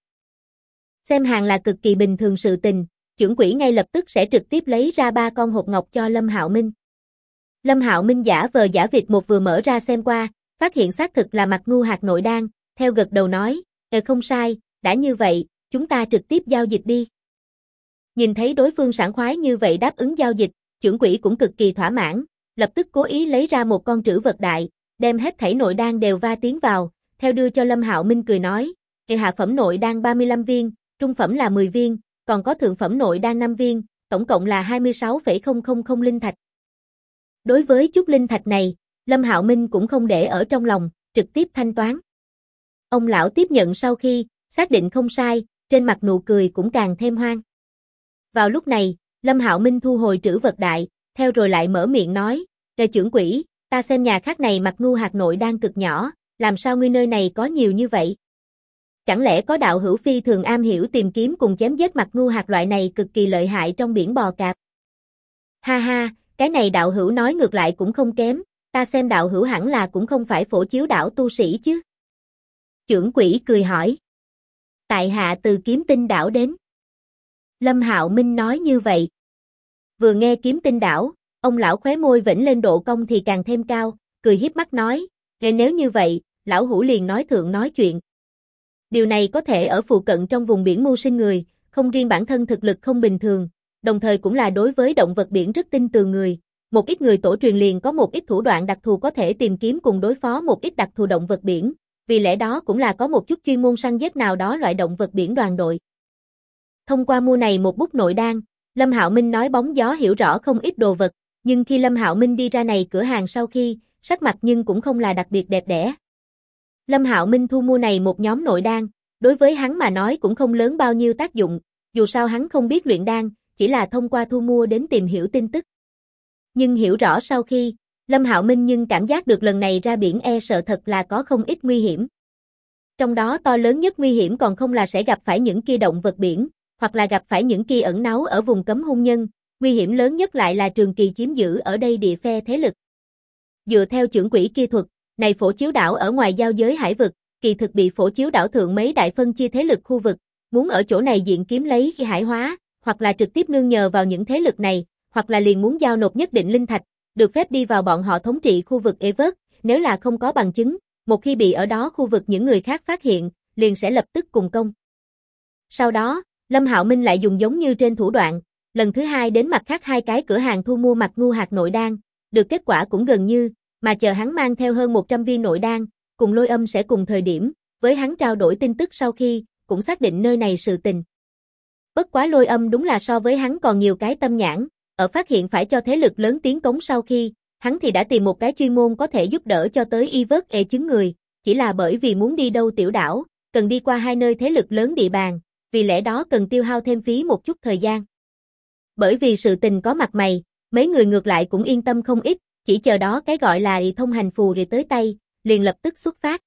Xem hàng là cực kỳ bình thường sự tình, chưởng quỷ ngay lập tức sẽ trực tiếp lấy ra 3 con hộp ngọc cho Lâm Hạo Minh. Lâm Hạo Minh giả vờ giả vịt một vừa mở ra xem qua, phát hiện xác thực là mặt ngu hạt nội đan, theo gật đầu nói, không sai, đã như vậy, chúng ta trực tiếp giao dịch đi. Nhìn thấy đối phương sảng khoái như vậy đáp ứng giao dịch, chưởng quỷ cũng cực kỳ thỏa mãn, lập tức cố ý lấy ra một con trữ vật đại, đem hết thảy nội đan đều va tiến vào, theo đưa cho Lâm Hạo Minh cười nói, hạ phẩm nội đan 35 viên, trung phẩm là 10 viên, còn có thượng phẩm nội đan 5 viên, tổng cộng là 26,000 linh thạch. Đối với chút linh thạch này, Lâm Hạo Minh cũng không để ở trong lòng, trực tiếp thanh toán. Ông lão tiếp nhận sau khi, xác định không sai, trên mặt nụ cười cũng càng thêm hoang. Vào lúc này, Lâm Hạo Minh thu hồi trữ vật đại, theo rồi lại mở miệng nói, chưởng quỷ, ta xem nhà khác này mặt ngu hạt nội đan cực nhỏ, làm sao ngươi nơi này có nhiều như vậy? Chẳng lẽ có đạo hữu phi thường am hiểu tìm kiếm cùng chém giết mặt ngu hạt loại này cực kỳ lợi hại trong biển bò cạp? Ha ha, cái này đạo hữu nói ngược lại cũng không kém, ta xem đạo hữu hẳn là cũng không phải Phổ Chiếu đảo tu sĩ chứ? Chưởng quỷ cười hỏi. Tại hạ từ Kiếm Tinh đảo đến. Lâm Hạo Minh nói như vậy. Vừa nghe Kiếm Tinh đảo, ông lão khóe môi vểnh lên độ cong thì càng thêm cao, cười hiếp mắt nói, nếu như vậy, lão hữu liền nói thượng nói chuyện. Điều này có thể ở phụ cận trong vùng biển mưu sinh người, không riêng bản thân thực lực không bình thường, đồng thời cũng là đối với động vật biển rất tin tưởng người. Một ít người tổ truyền liền có một ít thủ đoạn đặc thù có thể tìm kiếm cùng đối phó một ít đặc thù động vật biển, vì lẽ đó cũng là có một chút chuyên môn săn giết nào đó loại động vật biển đoàn đội. Thông qua mua này một bút nội đan, Lâm Hạo Minh nói bóng gió hiểu rõ không ít đồ vật, nhưng khi Lâm Hạo Minh đi ra này cửa hàng sau khi, sắc mặt nhưng cũng không là đặc biệt đẹp đẽ. Lâm Hạo Minh thu mua này một nhóm nội đan, đối với hắn mà nói cũng không lớn bao nhiêu tác dụng, dù sao hắn không biết luyện đan, chỉ là thông qua thu mua đến tìm hiểu tin tức. Nhưng hiểu rõ sau khi, Lâm Hạo Minh nhưng cảm giác được lần này ra biển e sợ thật là có không ít nguy hiểm. Trong đó to lớn nhất nguy hiểm còn không là sẽ gặp phải những kia động vật biển, hoặc là gặp phải những kia ẩn náu ở vùng cấm hung nhân, nguy hiểm lớn nhất lại là trường kỳ chiếm giữ ở đây địa phe thế lực. Dựa theo chưởng quỷ kia thuật, này Phổ Chiếu đảo ở ngoài giao giới hải vực, kỳ thực bị Phổ Chiếu đảo thượng mấy đại phân chia thế lực khu vực, muốn ở chỗ này diện kiếm lấy khi hải hóa, hoặc là trực tiếp nương nhờ vào những thế lực này, hoặc là liền muốn giao nộp nhất định linh thạch, được phép đi vào bọn họ thống trị khu vực Everest, nếu là không có bằng chứng, một khi bị ở đó khu vực những người khác phát hiện, liền sẽ lập tức cùng công. Sau đó, Lâm Hạo Minh lại dùng giống như trên thủ đoạn, lần thứ hai đến mặt khác hai cái cửa hàng thu mua mặt ngu hạt nội đan, được kết quả cũng gần như, mà chờ hắn mang theo hơn 100 viên nội đan, cùng Lôi Âm sẽ cùng thời điểm, với hắn trao đổi tin tức sau khi, cũng xác định nơi này sự tình. Bất quá Lôi Âm đúng là so với hắn còn nhiều cái tâm nhãn, ở phát hiện phải cho thế lực lớn tiến cống sau khi, hắn thì đã tìm một cái chuyên môn có thể giúp đỡ cho tới Everest chứng người, chỉ là bởi vì muốn đi đâu tiểu đảo, cần đi qua hai nơi thế lực lớn địa bàn, vì lẽ đó cần tiêu hao thêm phí một chút thời gian. Bởi vì sự tình có mặt mày, mấy người ngược lại cũng yên tâm không ít, chỉ chờ đó cái gọi là thông hành phù rồi tới tay, liền lập tức xuất phát.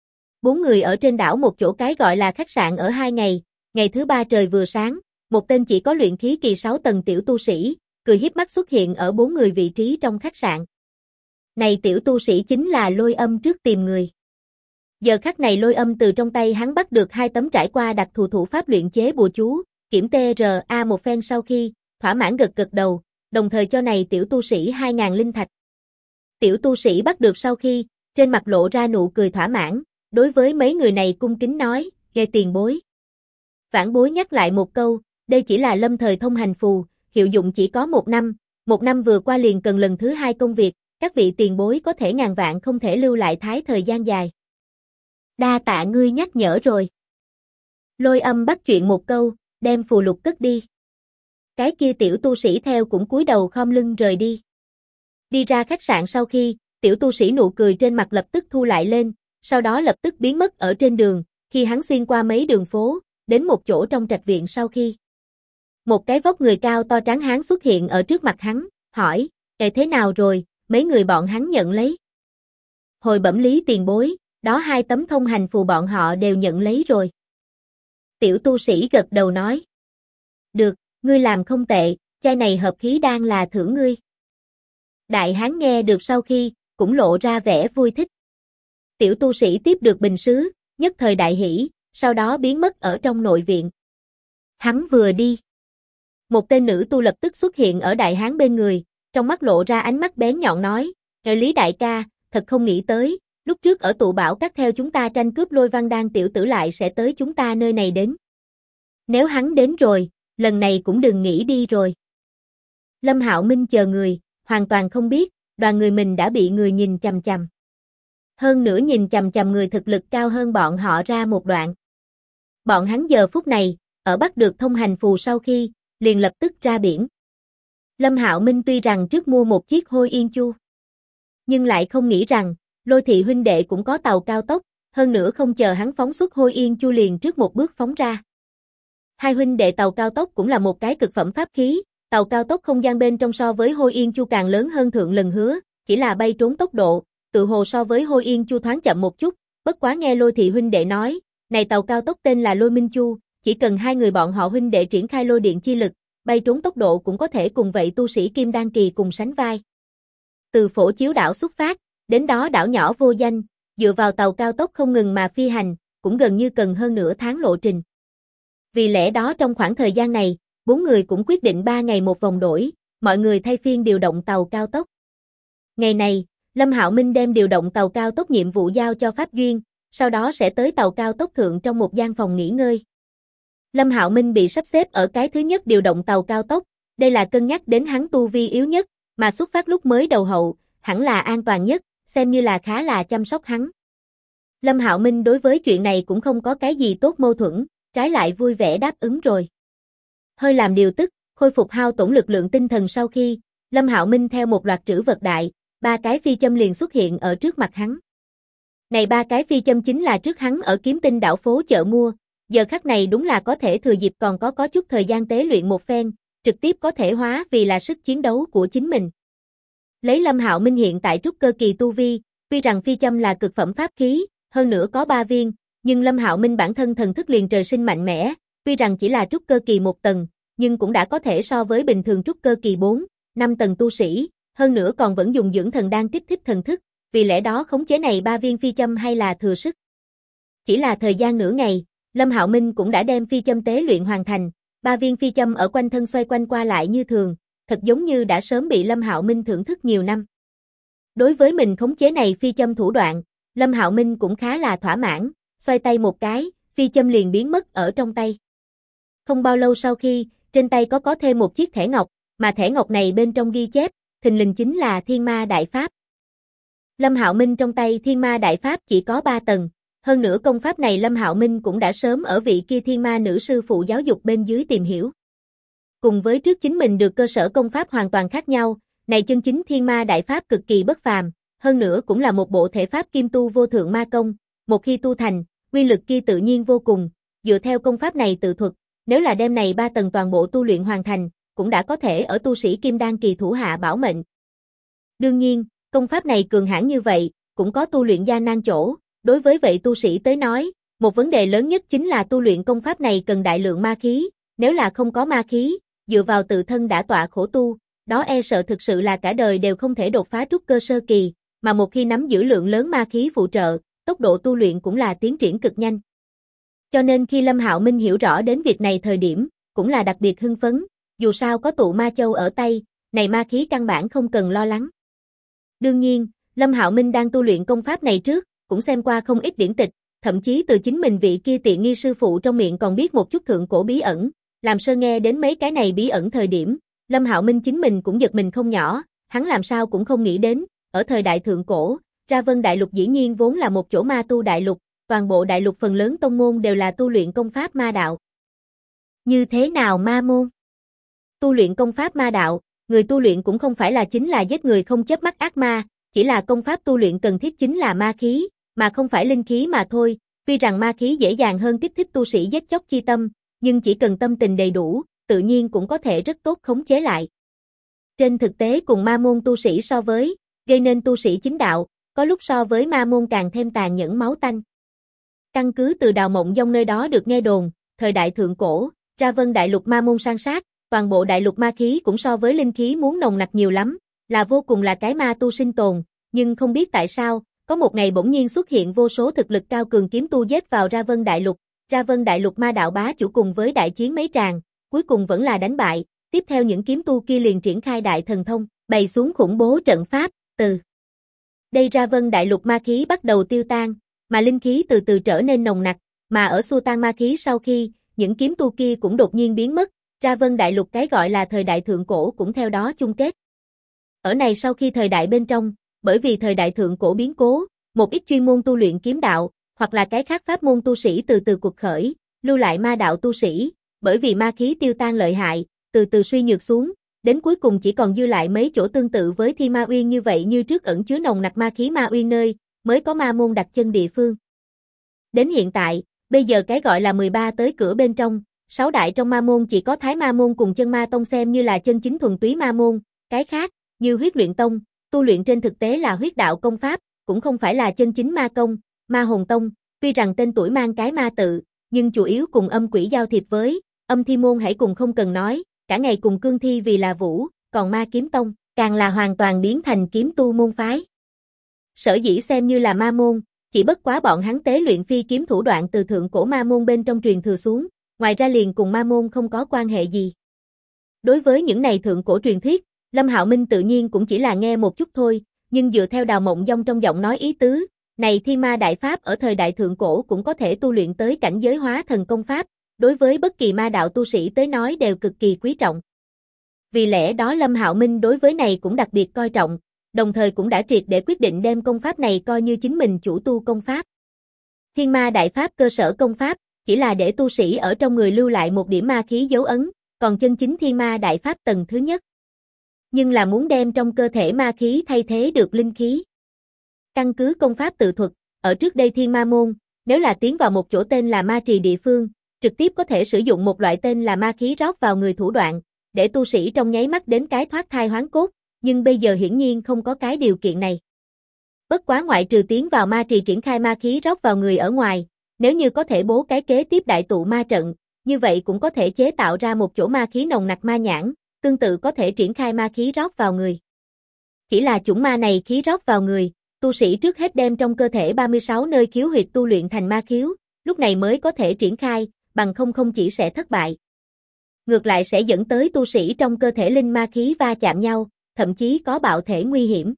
4 người ở trên đảo một chỗ cái gọi là khách sạn ở 2 ngày, ngày thứ 3 trời vừa sáng, một tên chỉ có luyện khí kỳ 6 tầng tiểu tu sĩ, cười hiếp mắt xuất hiện ở 4 người vị trí trong khách sạn. Này tiểu tu sĩ chính là Lôi Âm trước tìm người. Giờ khắc này Lôi Âm từ trong tay hắn bắt được 2 tấm trải qua đặc thù thủ pháp luyện chế bùa chú, kiểm TRA một phen sau khi, thỏa mãn gật gật đầu, đồng thời cho này tiểu tu sĩ 2.000 linh thạch. Tiểu tu sĩ bắt được sau khi, trên mặt lộ ra nụ cười thỏa mãn, đối với mấy người này cung kính nói, ghê tiền bối. Vãn bối nhắc lại một câu, đây chỉ là lâm thời thông hành phù, hiệu dụng chỉ có 1 năm vừa qua liền cần lần thứ 2 công việc, các vị tiền bối có thể ngàn vạn không thể lưu lại thái thời gian dài. Đa tạ ngươi nhắc nhở rồi. Lôi Âm bắt chuyện một câu, đem phù lục cất đi. Cái kia tiểu tu sĩ theo cũng cúi đầu khom lưng rời đi. Đi ra khách sạn sau khi, tiểu tu sĩ nụ cười trên mặt lập tức thu lại lên, sau đó lập tức biến mất ở trên đường, khi hắn xuyên qua mấy đường phố, đến một chỗ trong trạch viện sau khi. Một cái vóc người cao to trắng hán xuất hiện ở trước mặt hắn, hỏi, thế nào rồi, mấy người bọn hắn nhận lấy. Hồi bẩm Lý tiền bối, đó 2 tấm thông hành phù bọn họ đều nhận lấy rồi. Tiểu tu sĩ gật đầu nói. Được, ngươi làm không tệ, chai này hợp khí đan là thưởng ngươi. Đại hán nghe được sau khi, cũng lộ ra vẻ vui thích. Tiểu tu sĩ tiếp được bình sứ, nhất thời đại hỉ, sau đó biến mất ở trong nội viện. Hắn vừa đi. Một tên nữ tu lập tức xuất hiện ở đại hán bên người, trong mắt lộ ra ánh mắt bén nhọn nói, Lý đại ca, thật không nghĩ tới, lúc trước ở tụ bảo các theo chúng ta tranh cướp Lôi Văn Đan tiểu tử lại sẽ tới chúng ta nơi này đến. Nếu hắn đến rồi, lần này cũng đừng nghĩ đi rồi. Lâm Hạo Minh chờ người, hoàn toàn không biết, đoàn người mình đã bị người nhìn chằm chằm. Hơn nữa nhìn chằm chằm người thực lực cao hơn bọn họ ra một đoạn. Bọn hắn giờ phút này, ở bắt được thông hành phù sau khi, liền lập tức ra biển. Lâm Hạo Minh tuy rằng trước mua một chiếc Hôi Yên Chu, nhưng lại không nghĩ rằng, Lôi thị huynh đệ cũng có tàu cao tốc, hơn nữa không chờ hắn phóng xuất Hôi Yên Chu liền trước một bước phóng ra. Hai huynh đệ tàu cao tốc cũng là một cái cực phẩm pháp khí, tàu cao tốc không gian bên trong so với Hôi Yên Chu càng lớn hơn thượng lần hứa, chỉ là bay trốn tốc độ, tự hồ so với Hôi Yên Chu thoáng chậm một chút, bất quá nghe Lôi thị huynh đệ nói, này tàu cao tốc tên là Lôi Minh Chu, chỉ cần 2 người bọn họ huynh đệ triển khai lôi điện chi lực, bay trốn tốc độ cũng có thể cùng vậy tu sĩ Kim Đan kỳ cùng sánh vai. Từ Phổ Chiếu đảo xuất phát, đến đó đảo nhỏ vô danh, dựa vào tàu cao tốc không ngừng mà phi hành, cũng gần như cần hơn nửa tháng lộ trình. Vì lẽ đó trong khoảng thời gian này, 4 người cũng quyết định 3 ngày một vòng đổi, mọi người thay phiên điều động tàu cao tốc. Ngày này, Lâm Hạo Minh đem điều động tàu cao tốc nhiệm vụ giao cho Pháp Duyên, sau đó sẽ tới tàu cao tốc thượng trong một gian phòng nghỉ ngơi. Lâm Hạo Minh bị sắp xếp ở cái thứ nhất điều động tàu cao tốc, đây là cân nhắc đến hắn tu vi yếu nhất, mà xuất phát lúc mới đầu hậu, hẳn là an toàn nhất, xem như là khá là chăm sóc hắn. Lâm Hạo Minh đối với chuyện này cũng không có cái gì tốt mâu thuẫn, trái lại vui vẻ đáp ứng rồi. Hơi làm điều tức, khôi phục hao tổn lực lượng tinh thần sau khi, Lâm Hạo Minh theo một loạt trữ vật đại, 3 cái phi châm liền xuất hiện ở trước mặt hắn. Này 3 cái phi châm chính là trước hắn ở Kiếm Tinh đảo phố chợ mua, giờ khắc này đúng là có thể thừa dịp còn có chút thời gian tế luyện một phen, trực tiếp có thể hóa vì là sức chiến đấu của chính mình. Lấy Lâm Hạo Minh hiện tại trúc cơ kỳ tu vi, tuy rằng phi châm là cực phẩm pháp khí, hơn nữa có 3 viên, nhưng Lâm Hạo Minh bản thân thần thức liền trời sinh mạnh mẽ, tuy rằng chỉ là trúc cơ kỳ 1 tầng, nhưng cũng đã có thể so với bình thường trúc cơ kỳ 4, 5 tầng tu sĩ, hơn nữa còn vẫn dùng dưỡng thần đan kích thích thần thức, vì lẽ đó khống chế này 3 viên phi châm hay là thừa sức. Chỉ là thời gian nửa ngày, Lâm Hạo Minh cũng đã đem phi châm tế luyện hoàn thành, 3 viên phi châm ở quanh thân xoay quanh qua lại như thường, thật giống như đã sớm bị Lâm Hạo Minh thưởng thức nhiều năm. Đối với mình khống chế này phi châm thủ đoạn, Lâm Hạo Minh cũng khá là thỏa mãn, xoay tay một cái, phi châm liền biến mất ở trong tay. Không bao lâu sau khi, trên tay có thêm một chiếc thẻ ngọc, mà thẻ ngọc này bên trong ghi chép, thình lình chính là Thiên Ma Đại Pháp. Lâm Hạo Minh trong tay Thiên Ma Đại Pháp chỉ có 3 tầng, hơn nữa công pháp này Lâm Hạo Minh cũng đã sớm ở vị kia Thiên Ma nữ sư phụ giáo dục bên dưới tìm hiểu. Cùng với trước chính mình được cơ sở công pháp hoàn toàn khác nhau, này chân chính Thiên Ma Đại Pháp cực kỳ bất phàm, hơn nữa cũng là một bộ thể pháp kim tu vô thượng ma công, một khi tu thành, nguyên lực kia tự nhiên vô cùng, dựa theo công pháp này tự thuật, nếu là đem này 3 tầng toàn bộ tu luyện hoàn thành, cũng đã có thể ở tu sĩ Kim Đan kỳ thủ hạ bảo mệnh. Đương nhiên, công pháp này cường hãn như vậy, cũng có tu luyện gian nan chỗ, đối với vậy tu sĩ tới nói, một vấn đề lớn nhất chính là tu luyện công pháp này cần đại lượng ma khí, nếu là không có ma khí, dựa vào tự thân đã tọa khổ tu, đó e sợ thực sự là cả đời đều không thể đột phá trúc cơ sơ kỳ, mà một khi nắm giữ lượng lớn ma khí phụ trợ, tốc độ tu luyện cũng là tiến triển cực nhanh. Cho nên khi Lâm Hạo Minh hiểu rõ đến việc này thời điểm, cũng là đặc biệt hưng phấn, dù sao có tụ ma châu ở tay, này ma khí căn bản không cần lo lắng. Đương nhiên, Lâm Hạo Minh đang tu luyện công pháp này trước, cũng xem qua không ít điển tịch, thậm chí từ chính mình vị kia tiện nghi sư phụ trong miệng còn biết một chút thượng cổ bí ẩn, làm sơ nghe đến mấy cái này bí ẩn thời điểm, Lâm Hạo Minh chính mình cũng giật mình không nhỏ, hắn làm sao cũng không nghĩ đến, ở thời đại thượng cổ, Ra Vân Đại Lục dĩ nhiên vốn là một chỗ ma tu đại lục, toàn bộ đại lục phần lớn tông môn đều là tu luyện công pháp ma đạo. Như thế nào ma môn? Tu luyện công pháp ma đạo, người tu luyện cũng không phải là chính là giết người không chớp mắt ác ma, chỉ là công pháp tu luyện cần thiết chính là ma khí, mà không phải linh khí mà thôi, tuy rằng ma khí dễ dàng hơn kích thích tu sĩ giết chóc chi tâm, nhưng chỉ cần tâm tình đầy đủ, tự nhiên cũng có thể rất tốt khống chế lại. Trên thực tế cùng ma môn tu sĩ so với, gây nên tu sĩ chính đạo, có lúc so với ma môn càng thêm tàn nhẫn máu tanh. Căn cứ từ Đào Mộng Dông nơi đó được nghe đồn, thời đại thượng cổ, Ra Vân Đại Lục ma môn san sát, toàn bộ đại lục ma khí cũng so với linh khí muốn nồng nặc nhiều lắm, là vô cùng là cái ma tu sinh tồn, nhưng không biết tại sao, có một ngày bỗng nhiên xuất hiện vô số thực lực cao cường kiếm tu giết vào Ra Vân Đại Lục ma đạo bá chủ cùng với đại chiến mấy tràng, cuối cùng vẫn là đánh bại, tiếp theo những kiếm tu kia liền triển khai đại thần thông, bày xuống khủng bố trận pháp, từ đây Ra Vân Đại Lục ma khí bắt đầu tiêu tan, mà linh khí từ từ trở nên nồng nặc, mà ở xua tan ma khí sau khi, những kiếm tu kia cũng đột nhiên biến mất, Ra Vân Đại Lục cái gọi là thời đại thượng cổ cũng theo đó chung kết. Ở này sau khi thời đại bên trong, bởi vì thời đại thượng cổ biến cố, một ít chuyên môn tu luyện kiếm đạo, hoặc là cái khác pháp môn tu sĩ từ từ cuộc khởi, lưu lại ma đạo tu sĩ, bởi vì ma khí tiêu tan lợi hại, từ từ suy nhược xuống, đến cuối cùng chỉ còn dư lại mấy chỗ tương tự với Thi Ma Uyên như vậy như trước ẩn chứa nồng nặc ma khí ma uyên nơi, mới có ma môn đặt chân địa phương. Đến hiện tại, bây giờ cái gọi là 13 tới cửa bên trong, 6 đại trong ma môn chỉ có Thái Ma môn cùng Chân Ma tông xem như là chân chính thuần túy ma môn, cái khác, như Huyết Luyện tông, tu luyện trên thực tế là huyết đạo công pháp, cũng không phải là chân chính ma công, Ma Hồn tông, tuy rằng tên tuổi mang cái ma tự, nhưng chủ yếu cùng âm quỷ giao thiệp với, Âm Thi môn hãy cùng không cần nói, cả ngày cùng cương thi vì là vũ, còn Ma Kiếm tông, càng là hoàn toàn biến thành kiếm tu môn phái. Sở dĩ xem như là ma môn, chỉ bất quá bọn hắn tế luyện phi kiếm thủ đoạn từ thượng cổ ma môn bên trong truyền thừa xuống, ngoài ra liền cùng ma môn không có quan hệ gì. Đối với những này thượng cổ truyền thuyết, Lâm Hạo Minh tự nhiên cũng chỉ là nghe một chút thôi, nhưng dựa theo Đào Mộng Dông trong giọng nói ý tứ, này Thiên Ma Đại Pháp ở thời đại thượng cổ cũng có thể tu luyện tới cảnh giới hóa thần công pháp, đối với bất kỳ ma đạo tu sĩ tới nói đều cực kỳ quý trọng. Vì lẽ đó Lâm Hạo Minh đối với này cũng đặc biệt coi trọng, đồng thời cũng đã triệt để quyết định đem công pháp này coi như chính mình chủ tu công pháp. Thiên Ma Đại Pháp cơ sở công pháp, chỉ là để tu sĩ ở trong người lưu lại một điểm ma khí dấu ấn, còn chân chính Thiên Ma Đại Pháp tầng thứ nhất. Nhưng là muốn đem trong cơ thể ma khí thay thế được linh khí. Căn cứ công pháp tự thuật, ở trước đây Thiên Ma môn, nếu là tiến vào một chỗ tên là Ma Trì địa phương, trực tiếp có thể sử dụng một loại tên là ma khí rót vào người thủ đoạn, để tu sĩ trong nháy mắt đến cái thoát thai hoán cốt, nhưng bây giờ hiển nhiên không có cái điều kiện này. Bất quá ngoại trừ tiến vào ma trì triển khai ma khí rót vào người ở ngoài, nếu như có thể bố cái kế tiếp đại tụ ma trận, như vậy cũng có thể chế tạo ra một chỗ ma khí nồng nặc ma nhãn, tương tự có thể triển khai ma khí rót vào người. Chỉ là chủng ma này khí rót vào người, tu sĩ trước hết đem trong cơ thể 36 nơi khiếu huyệt tu luyện thành ma khiếu, lúc này mới có thể triển khai, bằng không chỉ sẽ thất bại. Ngược lại sẽ dẫn tới tu sĩ trong cơ thể linh ma khí va chạm nhau, thậm chí có bạo thể nguy hiểm.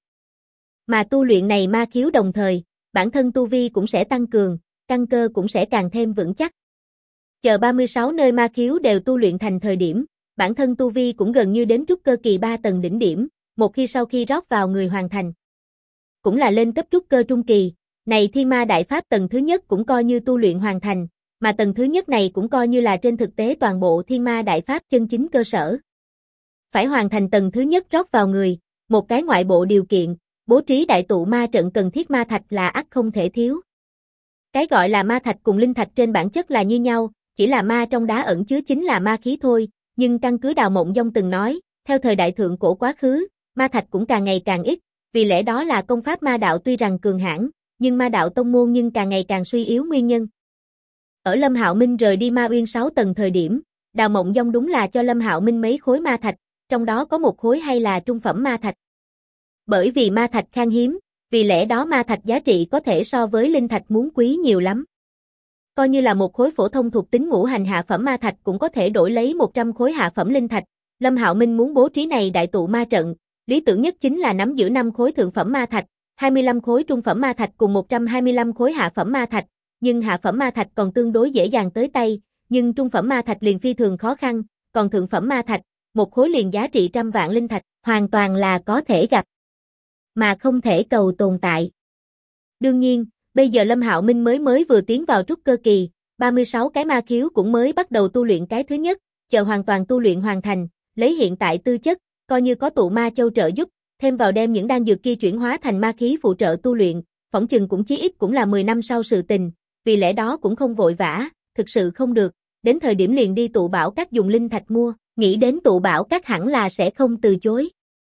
Mà tu luyện này ma khiếu đồng thời, bản thân tu vi cũng sẽ tăng cường, căn cơ cũng sẽ càng thêm vững chắc. Chờ 36 nơi ma khiếu đều tu luyện thành thời điểm, bản thân tu vi cũng gần như đến trúc cơ kỳ 3 tầng đỉnh điểm, một khi sau khi rót vào người hoàn thành. Cũng là lên cấp trúc cơ trung kỳ, này Thiên Ma Đại Pháp tầng thứ nhất cũng coi như tu luyện hoàn thành, mà tầng thứ nhất này cũng coi như là trên thực tế toàn bộ Thiên Ma Đại Pháp chân chính cơ sở. Phải hoàn thành tầng thứ nhất rót vào người, một cái ngoại bộ điều kiện, bố trí đại tụ ma trận cần thiết ma thạch là ắt không thể thiếu. Cái gọi là ma thạch cùng linh thạch trên bản chất là như nhau, chỉ là ma trong đá ẩn chứa chính là ma khí thôi, nhưng căn cứ Đào Mộng Dông từng nói, theo thời đại thượng cổ quá khứ, ma thạch cũng càng ngày càng ít, vì lẽ đó là công pháp ma đạo tuy rằng cường hãn, nhưng ma đạo tông môn nhưng càng ngày càng suy yếu nguyên nhân. Ở Lâm Hạo Minh rời đi Ma Uyên 6 tầng thời điểm, Đào Mộng Dông đúng là cho Lâm Hạo Minh mấy khối ma thạch, trong đó có một khối hay là trung phẩm ma thạch. Bởi vì ma thạch khan hiếm, Vì lẽ đó ma thạch giá trị có thể so với linh thạch muốn quý nhiều lắm. Coi như là một khối phổ thông thuộc tính ngũ hành hạ phẩm ma thạch cũng có thể đổi lấy 100 khối hạ phẩm linh thạch. Lâm Hạo Minh muốn bố trí này đại tụ ma trận, lý tưởng nhất chính là nắm giữ 5 khối thượng phẩm ma thạch, 25 khối trung phẩm ma thạch cùng 125 khối hạ phẩm ma thạch, nhưng hạ phẩm ma thạch còn tương đối dễ dàng tới tay, nhưng trung phẩm ma thạch liền phi thường khó khăn, còn thượng phẩm ma thạch, một khối liền giá trị trăm vạn linh thạch, hoàn toàn là có thể gặp, mà không thể cầu tồn tại. Đương nhiên, bây giờ Lâm Hạo Minh mới vừa tiến vào trúc cơ kỳ, 36 cái ma khiếu cũng mới bắt đầu tu luyện cái thứ nhất, chờ hoàn toàn tu luyện hoàn thành, lấy hiện tại tư chất, coi như có tụ ma châu trợ giúp, thêm vào đem những đan dược kia chuyển hóa thành ma khí phụ trợ tu luyện, phỏng chừng cũng chí ít cũng là 10 năm sau sự tình, vì lẽ đó cũng không vội vã, thực sự không được, đến thời điểm liền đi tụ bảo các dùng linh thạch mua, nghĩ đến tụ bảo các hẳn là sẽ không từ chối.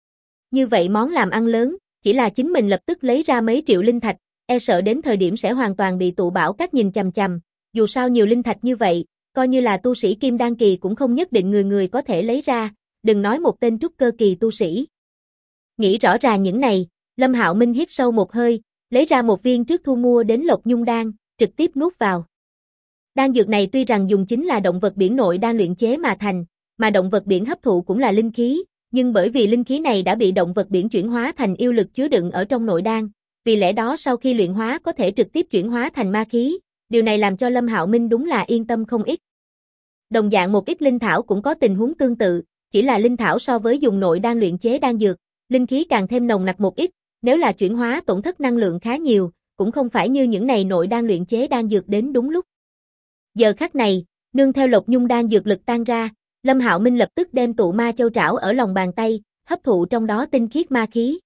Như vậy món làm ăn lớn, chỉ là chính mình lập tức lấy ra mấy triệu linh thạch, e sợ đến thời điểm sẽ hoàn toàn bị tụ bảo các nhìn chằm chằm, dù sao nhiều linh thạch như vậy, coi như là tu sĩ kim đan kỳ cũng không nhất định người người có thể lấy ra, đừng nói một tên trúc cơ kỳ tu sĩ. Nghĩ rõ ràng những này, Lâm Hạo Minh hít sâu một hơi, lấy ra một viên trước thu mua đến Lộc Nhung đan, trực tiếp nuốt vào. Đan dược này tuy rằng dùng chính là động vật biển nội đan luyện chế mà thành, mà động vật biển hấp thụ cũng là linh khí, nhưng bởi vì linh khí này đã bị động vật biển chuyển hóa thành yêu lực chứa đựng ở trong nội đan, vì lẽ đó sau khi luyện hóa có thể trực tiếp chuyển hóa thành ma khí, điều này làm cho Lâm Hạo Minh đúng là yên tâm không ít. Đồng dạng một ít linh thảo cũng có tình huống tương tự, chỉ là linh thảo so với dùng nội đan luyện chế đan dược, linh khí càng thêm nồng nặc một ít, nếu là chuyển hóa tổn thất năng lượng khá nhiều, cũng không phải như những này nội đan luyện chế đan dược đến đúng lúc. Giờ khắc này, nương theo Lộc Nhung đan dược lực tan ra, Lâm Hạo Minh lập tức đem tụ ma châu trảo ở lòng bàn tay, hấp thụ trong đó tinh khiết ma khí.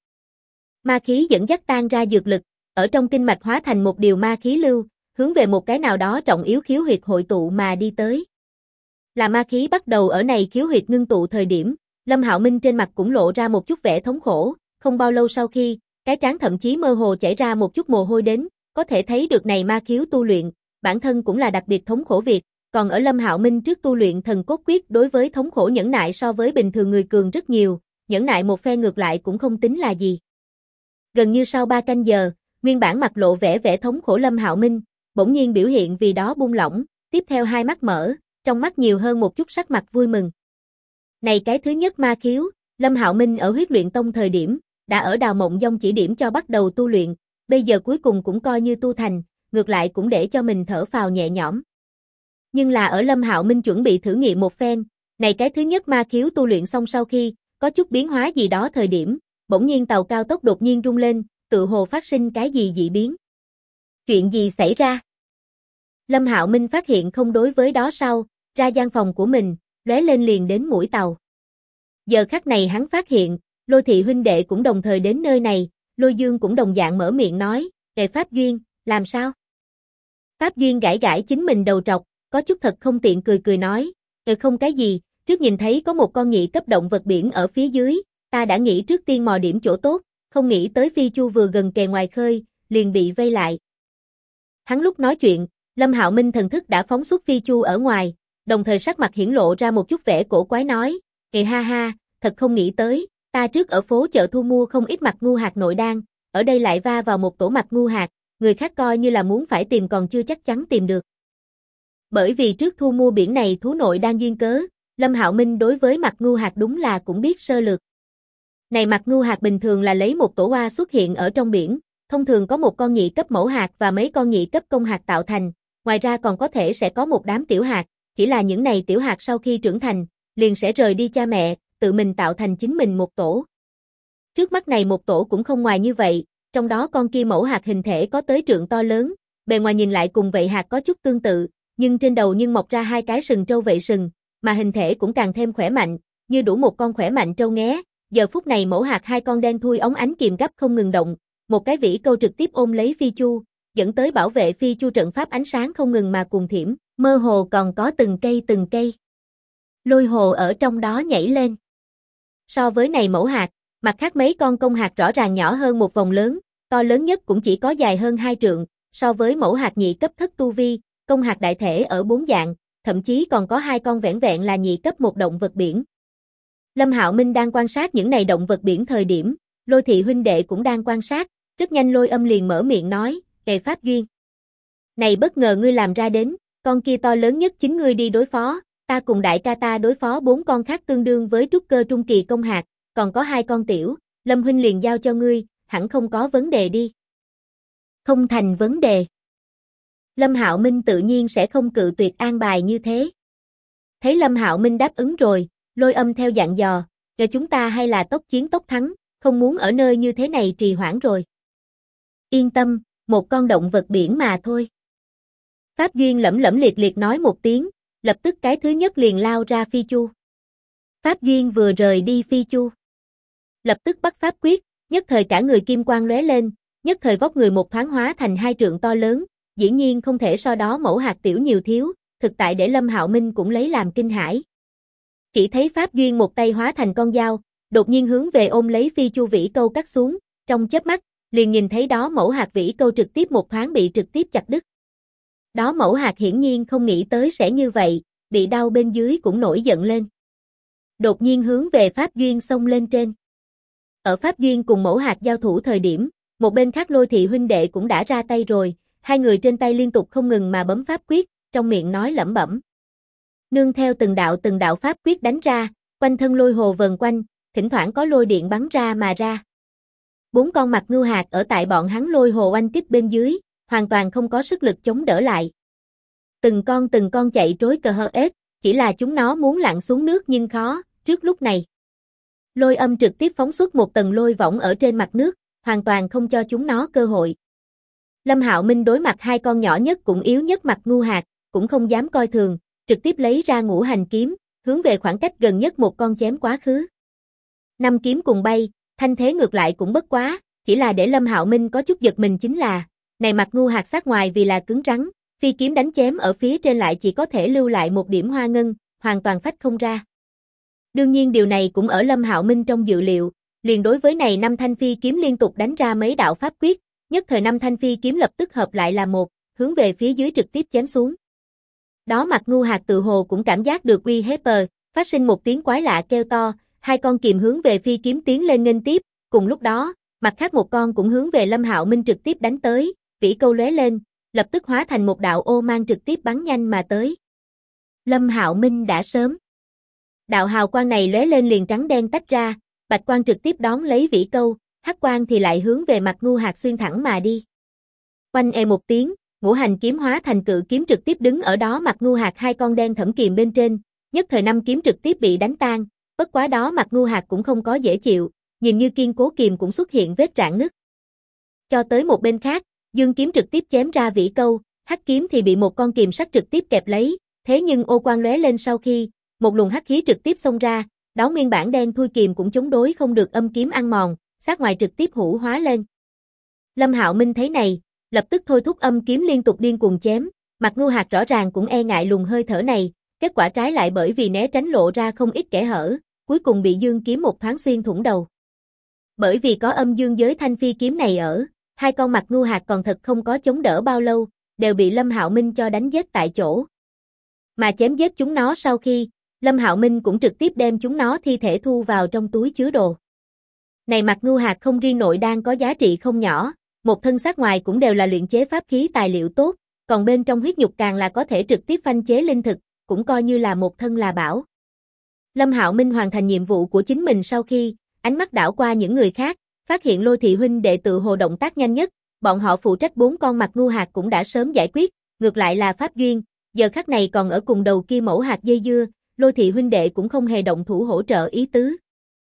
Ma khí dẫn dắt tan ra dược lực, ở trong kinh mạch hóa thành một điều ma khí lưu, hướng về một cái nào đó trọng yếu khiếu huyệt hội tụ mà đi tới. Là ma khí bắt đầu ở này khiếu huyệt ngưng tụ thời điểm, Lâm Hạo Minh trên mặt cũng lộ ra một chút vẻ thống khổ, không bao lâu sau khi, cái trán thậm chí mơ hồ chảy ra một chút mồ hôi đến, có thể thấy được này ma khiếu tu luyện, bản thân cũng là đặc biệt thống khổ việc, còn ở Lâm Hạo Minh trước tu luyện thần cốt quyết đối với thống khổ nhẫn nại so với bình thường người cường rất nhiều, nhẫn nại một phe ngược lại cũng không tính là gì. Gần như sau 3 canh giờ, nguyên bản mặt lộ vẻ thống khổ Lâm Hạo Minh, bỗng nhiên biểu hiện vì đó buông lỏng, tiếp theo hai mắt mở, trong mắt nhiều hơn một chút sắc mặt vui mừng. Này cái thứ nhất ma khiếu, Lâm Hạo Minh ở huyết luyện tông thời điểm, đã ở Đào Mộng Dông chỉ điểm cho bắt đầu tu luyện, bây giờ cuối cùng cũng coi như tu thành, ngược lại cũng để cho mình thở phào nhẹ nhõm. Nhưng là ở Lâm Hạo Minh chuẩn bị thử nghiệm một phen, này cái thứ nhất ma khiếu tu luyện xong sau khi, có chút biến hóa gì đó thời điểm, bỗng nhiên tàu cao tốc đột nhiên rung lên, tự hồ phát sinh cái gì dị biến. Chuyện gì xảy ra? Lâm Hạo Minh phát hiện không đối với đó sau, ra gian phòng của mình, lóe lên liền đến mũi tàu. Giờ khắc này hắn phát hiện, Lôi Thị huynh đệ cũng đồng thời đến nơi này, Lôi Dương cũng đồng dạng mở miệng nói, "Kệ Pháp Duyên, làm sao?" Pháp Duyên gãi gãi chính mình đầu trọc, có chút thật không tiện cười nói, không cái gì, trước nhìn thấy có một con nhị cấp động vật biển ở phía dưới, ta đã nghĩ trước tiên mò điểm chỗ tốt, không nghĩ tới Phi Chu vừa gần kề ngoài khơi, liền bị vây lại." Hắn lúc nói chuyện, Lâm Hạo Minh thần thức đã phóng xuất Phi Chu ở ngoài, đồng thời sắc mặt hiển lộ ra một chút vẻ cổ quái nói, ha ha, thật không nghĩ tới, ta trước ở phố chợ thu mua không ít mặt ngu hạt nội đan, ở đây lại va vào một tổ mặt ngu hạt, người khác coi như là muốn phải tìm còn chưa chắc chắn tìm được. Bởi vì trước thu mua biển này thú nội đan duyên cớ, Lâm Hạo Minh đối với mặt ngu hạt đúng là cũng biết sơ lược. Này mặt ngu hạt bình thường là lấy một tổ hoa xuất hiện ở trong biển, thông thường có một con nhị cấp mẫu hạt và mấy con nhị cấp công hạt tạo thành, ngoài ra còn có thể sẽ có một đám tiểu hạt, chỉ là những này tiểu hạt sau khi trưởng thành, liền sẽ rời đi cha mẹ, tự mình tạo thành chính mình một tổ. Trước mắt này một tổ cũng không ngoài như vậy, trong đó con kia mẫu hạt hình thể có tới trượng to lớn, bề ngoài nhìn lại cùng vậy hạt có chút tương tự, nhưng trên đầu nhưng mọc ra hai cái sừng trâu vậy sừng, mà hình thể cũng càng thêm khỏe mạnh, như đủ một con khỏe mạnh trâu nghé. Giờ phút này mẫu hạt hai con đen thui óng ánh kiềm gấp không ngừng động, một cái vĩ câu trực tiếp ôm lấy Phi Chu, dẫn tới bảo vệ Phi Chu trận pháp ánh sáng không ngừng mà cuồng thiểm, mơ hồ còn có từng cây lôi hồ ở trong đó nhảy lên. So với này mẫu hạt, mặt khác mấy con công hạt rõ ràng nhỏ hơn một vòng lớn, to lớn nhất cũng chỉ có dài hơn 2 trượng, so với mẫu hạt nhị cấp thất tu vi, công hạt đại thể ở 4 dạng, thậm chí còn có 2 con vẻn vẹn là nhị cấp một động vật biển. Lâm Hạo Minh đang quan sát những này động vật biển thời điểm, Lôi Thị huynh đệ cũng đang quan sát, Rất nhanh Lôi Âm liền mở miệng nói, "Kệ Pháp Duyên. Này bất ngờ ngươi làm ra đến, con kia to lớn nhất chính ngươi đi đối phó, ta cùng đại ca ta đối phó 4 con khác tương đương với trúc cơ trung kỳ công hạt, còn có 2 con tiểu, Lâm huynh liền giao cho ngươi, hẳn không có vấn đề đi." "Không thành vấn đề." Lâm Hạo Minh tự nhiên sẽ không cự tuyệt an bài như thế. Thấy Lâm Hạo Minh đáp ứng rồi, Lôi Âm theo dặn dò, "Giờ chúng ta hay là tốc chiến tốc thắng, không muốn ở nơi như thế này trì hoãn rồi." "Yên tâm, một con động vật biển mà thôi." Pháp Duyên lẩm lẩm liệt liệt nói một tiếng, lập tức cái thứ nhất liền lao ra phi chu. Pháp Duyên vừa rời đi phi chu, lập tức bắt pháp quyết, nhất thời cả người kim quang lóe lên, nhất thời vóc người một thoáng hóa thành 2 trượng to lớn, dĩ nhiên không thể so đó mẫu hạt tiểu nhiều thiếu, thực tại để Lâm Hạo Minh cũng lấy làm kinh hãi. Chỉ thấy Pháp Duyên một tay hóa thành con dao, đột nhiên hướng về ôm lấy phi chu vĩ câu cắt xuống, trong chớp mắt, liền nhìn thấy đó mẫu hạt vĩ câu trực tiếp một thoáng bị trực tiếp chặt đứt. Đó mẫu hạt hiển nhiên không nghĩ tới sẽ như vậy, bị đau bên dưới cũng nổi giận lên. Đột nhiên hướng về Pháp Duyên xông lên trên. Ở Pháp Duyên cùng mẫu hạt giao thủ thời điểm, một bên khác Lôi thị huynh đệ cũng đã ra tay rồi, hai người trên tay liên tục không ngừng mà bấm pháp quyết, trong miệng nói lẩm bẩm. Nương theo từng đạo pháp quyết đánh ra, quanh thân lôi hồ vần quanh, thỉnh thoảng có lôi điện bắn ra mà ra. 4 con mặt ngưu hạt ở tại bọn hắn lôi hồ oanh kích bên dưới, hoàn toàn không có sức lực chống đỡ lại. Từng con chạy trối cờ hơ ếch, chỉ là chúng nó muốn lặn xuống nước nhưng khó, trước lúc này. Lôi Âm trực tiếp phóng xuất một tầng lôi võng ở trên mặt nước, hoàn toàn không cho chúng nó cơ hội. Lâm Hạo Minh đối mặt 2 con nhỏ nhất cũng yếu nhất mặt ngưu hạt, cũng không dám coi thường, trực tiếp lấy ra ngũ hành kiếm, hướng về khoảng cách gần nhất một con chém quá khứ. 5 kiếm cùng bay, thanh thế ngược lại cũng bất quá, chỉ là để Lâm Hạo Minh có chút giật mình chính là, này mặt ngưu hạt sát ngoài vì là cứng rắn, phi kiếm đánh chém ở phía trên lại chỉ có thể lưu lại một điểm hoa ngân, hoàn toàn phách không ra. Đương nhiên điều này cũng ở Lâm Hạo Minh trong dự liệu, liền đối với này 5 thanh phi kiếm liên tục đánh ra mấy đạo pháp quyết, nhất thời 5 thanh phi kiếm lập tức hợp lại là một, hướng về phía dưới trực tiếp chém xuống. Đó mặt ngưu hạt tự hồ cũng cảm giác được uy hiếp, phát sinh một tiếng quái lạ kêu to, 2 con kìm hướng về phi kiếm tiến lên nghênh tiếp, cùng lúc đó, mặt khác một con cũng hướng về Lâm Hạo Minh trực tiếp đánh tới, vĩ câu lóe lên, lập tức hóa thành một đạo ô mang trực tiếp bắn nhanh mà tới. Lâm Hạo Minh đã sớm. Đạo hào quang này lóe lên liền trắng đen tách ra, bạch quang trực tiếp đón lấy vĩ câu, hắc quang thì lại hướng về mặt ngưu hạt xuyên thẳng mà đi. Oanh một tiếng, ngũ hành kiếm hóa thành cự kiếm trực tiếp đứng ở đó mặt ngưu hạt 2 con đen thẫm kìm bên trên, nhất thời 5 kiếm trực tiếp bị đánh tan, bất quá đó mặt ngưu hạt cũng không có dễ chịu, nhìn như kiên cố kìm cũng xuất hiện vết rạn nứt. Cho tới một bên khác, dương kiếm trực tiếp chém ra vĩ câu, hắc kiếm thì bị một con kìm sắt trực tiếp kẹp lấy, thế nhưng ô quang lóe lên sau khi, một luồng hắc khí trực tiếp xông ra, đó nguyên bản đen thui kìm cũng chống đối không được âm kiếm ăn mòn, sát ngoài trực tiếp hủ hóa lên. Lâm Hạo Minh thấy này, lập tức thôi thúc âm kiếm liên tục điên cuồng chém, mặt ngưu hạt rõ ràng cũng e ngại luồng hơi thở này, kết quả trái lại bởi vì né tránh lộ ra không ít kẽ hở, cuối cùng bị dương kiếm một thoáng xuyên thủng đầu. Bởi vì có âm dương giới thanh phi kiếm này ở, 2 con mặt ngưu hạt còn thật không có chống đỡ bao lâu, đều bị Lâm Hạo Minh cho đánh giết tại chỗ. Mà chém giết chúng nó sau khi, Lâm Hạo Minh cũng trực tiếp đem chúng nó thi thể thu vào trong túi chứa đồ. Này mặt ngưu hạt không riêng nội đan có giá trị không nhỏ, một thân xác ngoài cũng đều là luyện chế pháp khí tài liệu tốt, còn bên trong huyết nhục càng là có thể trực tiếp phanh chế linh thực, cũng coi như là một thân là bảo. Lâm Hạo Minh hoàn thành nhiệm vụ của chính mình sau khi, ánh mắt đảo qua những người khác, phát hiện Lôi thị huynh đệ tự hồ động tác nhanh nhất, bọn họ phụ trách 4 con mặt ngưu hạt cũng đã sớm giải quyết, ngược lại là Pháp Duyên, giờ khắc này còn ở cùng đầu kia mẫu hạt dây dưa, Lôi thị huynh đệ cũng không hề động thủ hỗ trợ ý tứ.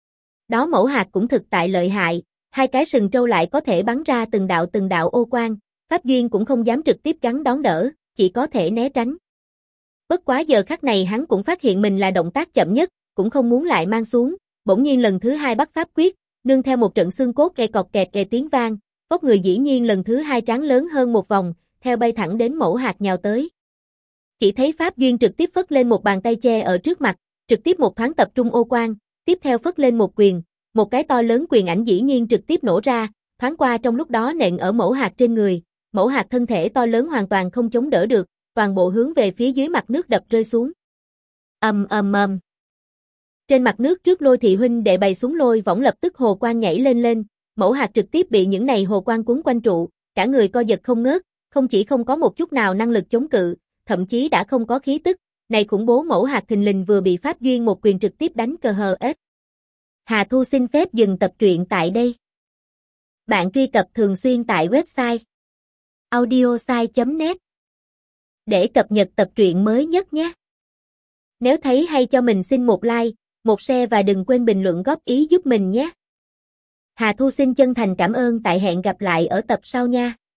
Đó mẫu hạt cũng thực tại lợi hại, 2 cái sừng trâu lại có thể bắn ra từng đạo ô quang, Pháp Duyên cũng không dám trực tiếp gắn đón đỡ, chỉ có thể né tránh. Bất quá giờ khắc này hắn cũng phát hiện mình là động tác chậm nhất, cũng không muốn lại mang xuống, bỗng nhiên lần thứ 2 bắt pháp quyết, nương theo một trận xương cốt kẹt tiếng vang, vóc người dĩ nhiên lần thứ 2 tráng lớn hơn một vòng, theo bay thẳng đến mẫu hạt nhào tới. Chỉ thấy Pháp Duyên trực tiếp phất lên một bàn tay che ở trước mặt, trực tiếp một thoáng tập trung ô quang, tiếp theo phất lên một quyền, một cái to lớn quyền ảnh dĩ nhiên trực tiếp nổ ra, thoáng qua trong lúc đó nện ở mẫu hạt trên người, mẫu hạt thân thể to lớn hoàn toàn không chống đỡ được, toàn bộ hướng về phía dưới mặt nước đập rơi xuống. Ầm. Trên mặt nước trước Lôi thị huynh đệ bày xuống lôi võng lập tức hồ quang nhảy lên, Mẫu hạt trực tiếp bị những này hồ quang cuốn quanh trụ, cả người co giật không ngớt, không chỉ không có một chút nào năng lực chống cự, thậm chí đã không có khí tức. Này khủng bố mẫu hạt thình lình vừa bị Pháp Duyên một quyền trực tiếp đánh cờ hờ ết. Hà Thu xin phép dừng tập truyện tại đây. Bạn truy cập thường xuyên tại website audiosai.net để cập nhật tập truyện mới nhất nhé. Nếu thấy hay cho mình xin một like, một share và đừng quên bình luận góp ý giúp mình nhé. Hà Thu xin chân thành cảm ơn, tại hẹn gặp lại ở tập sau nha.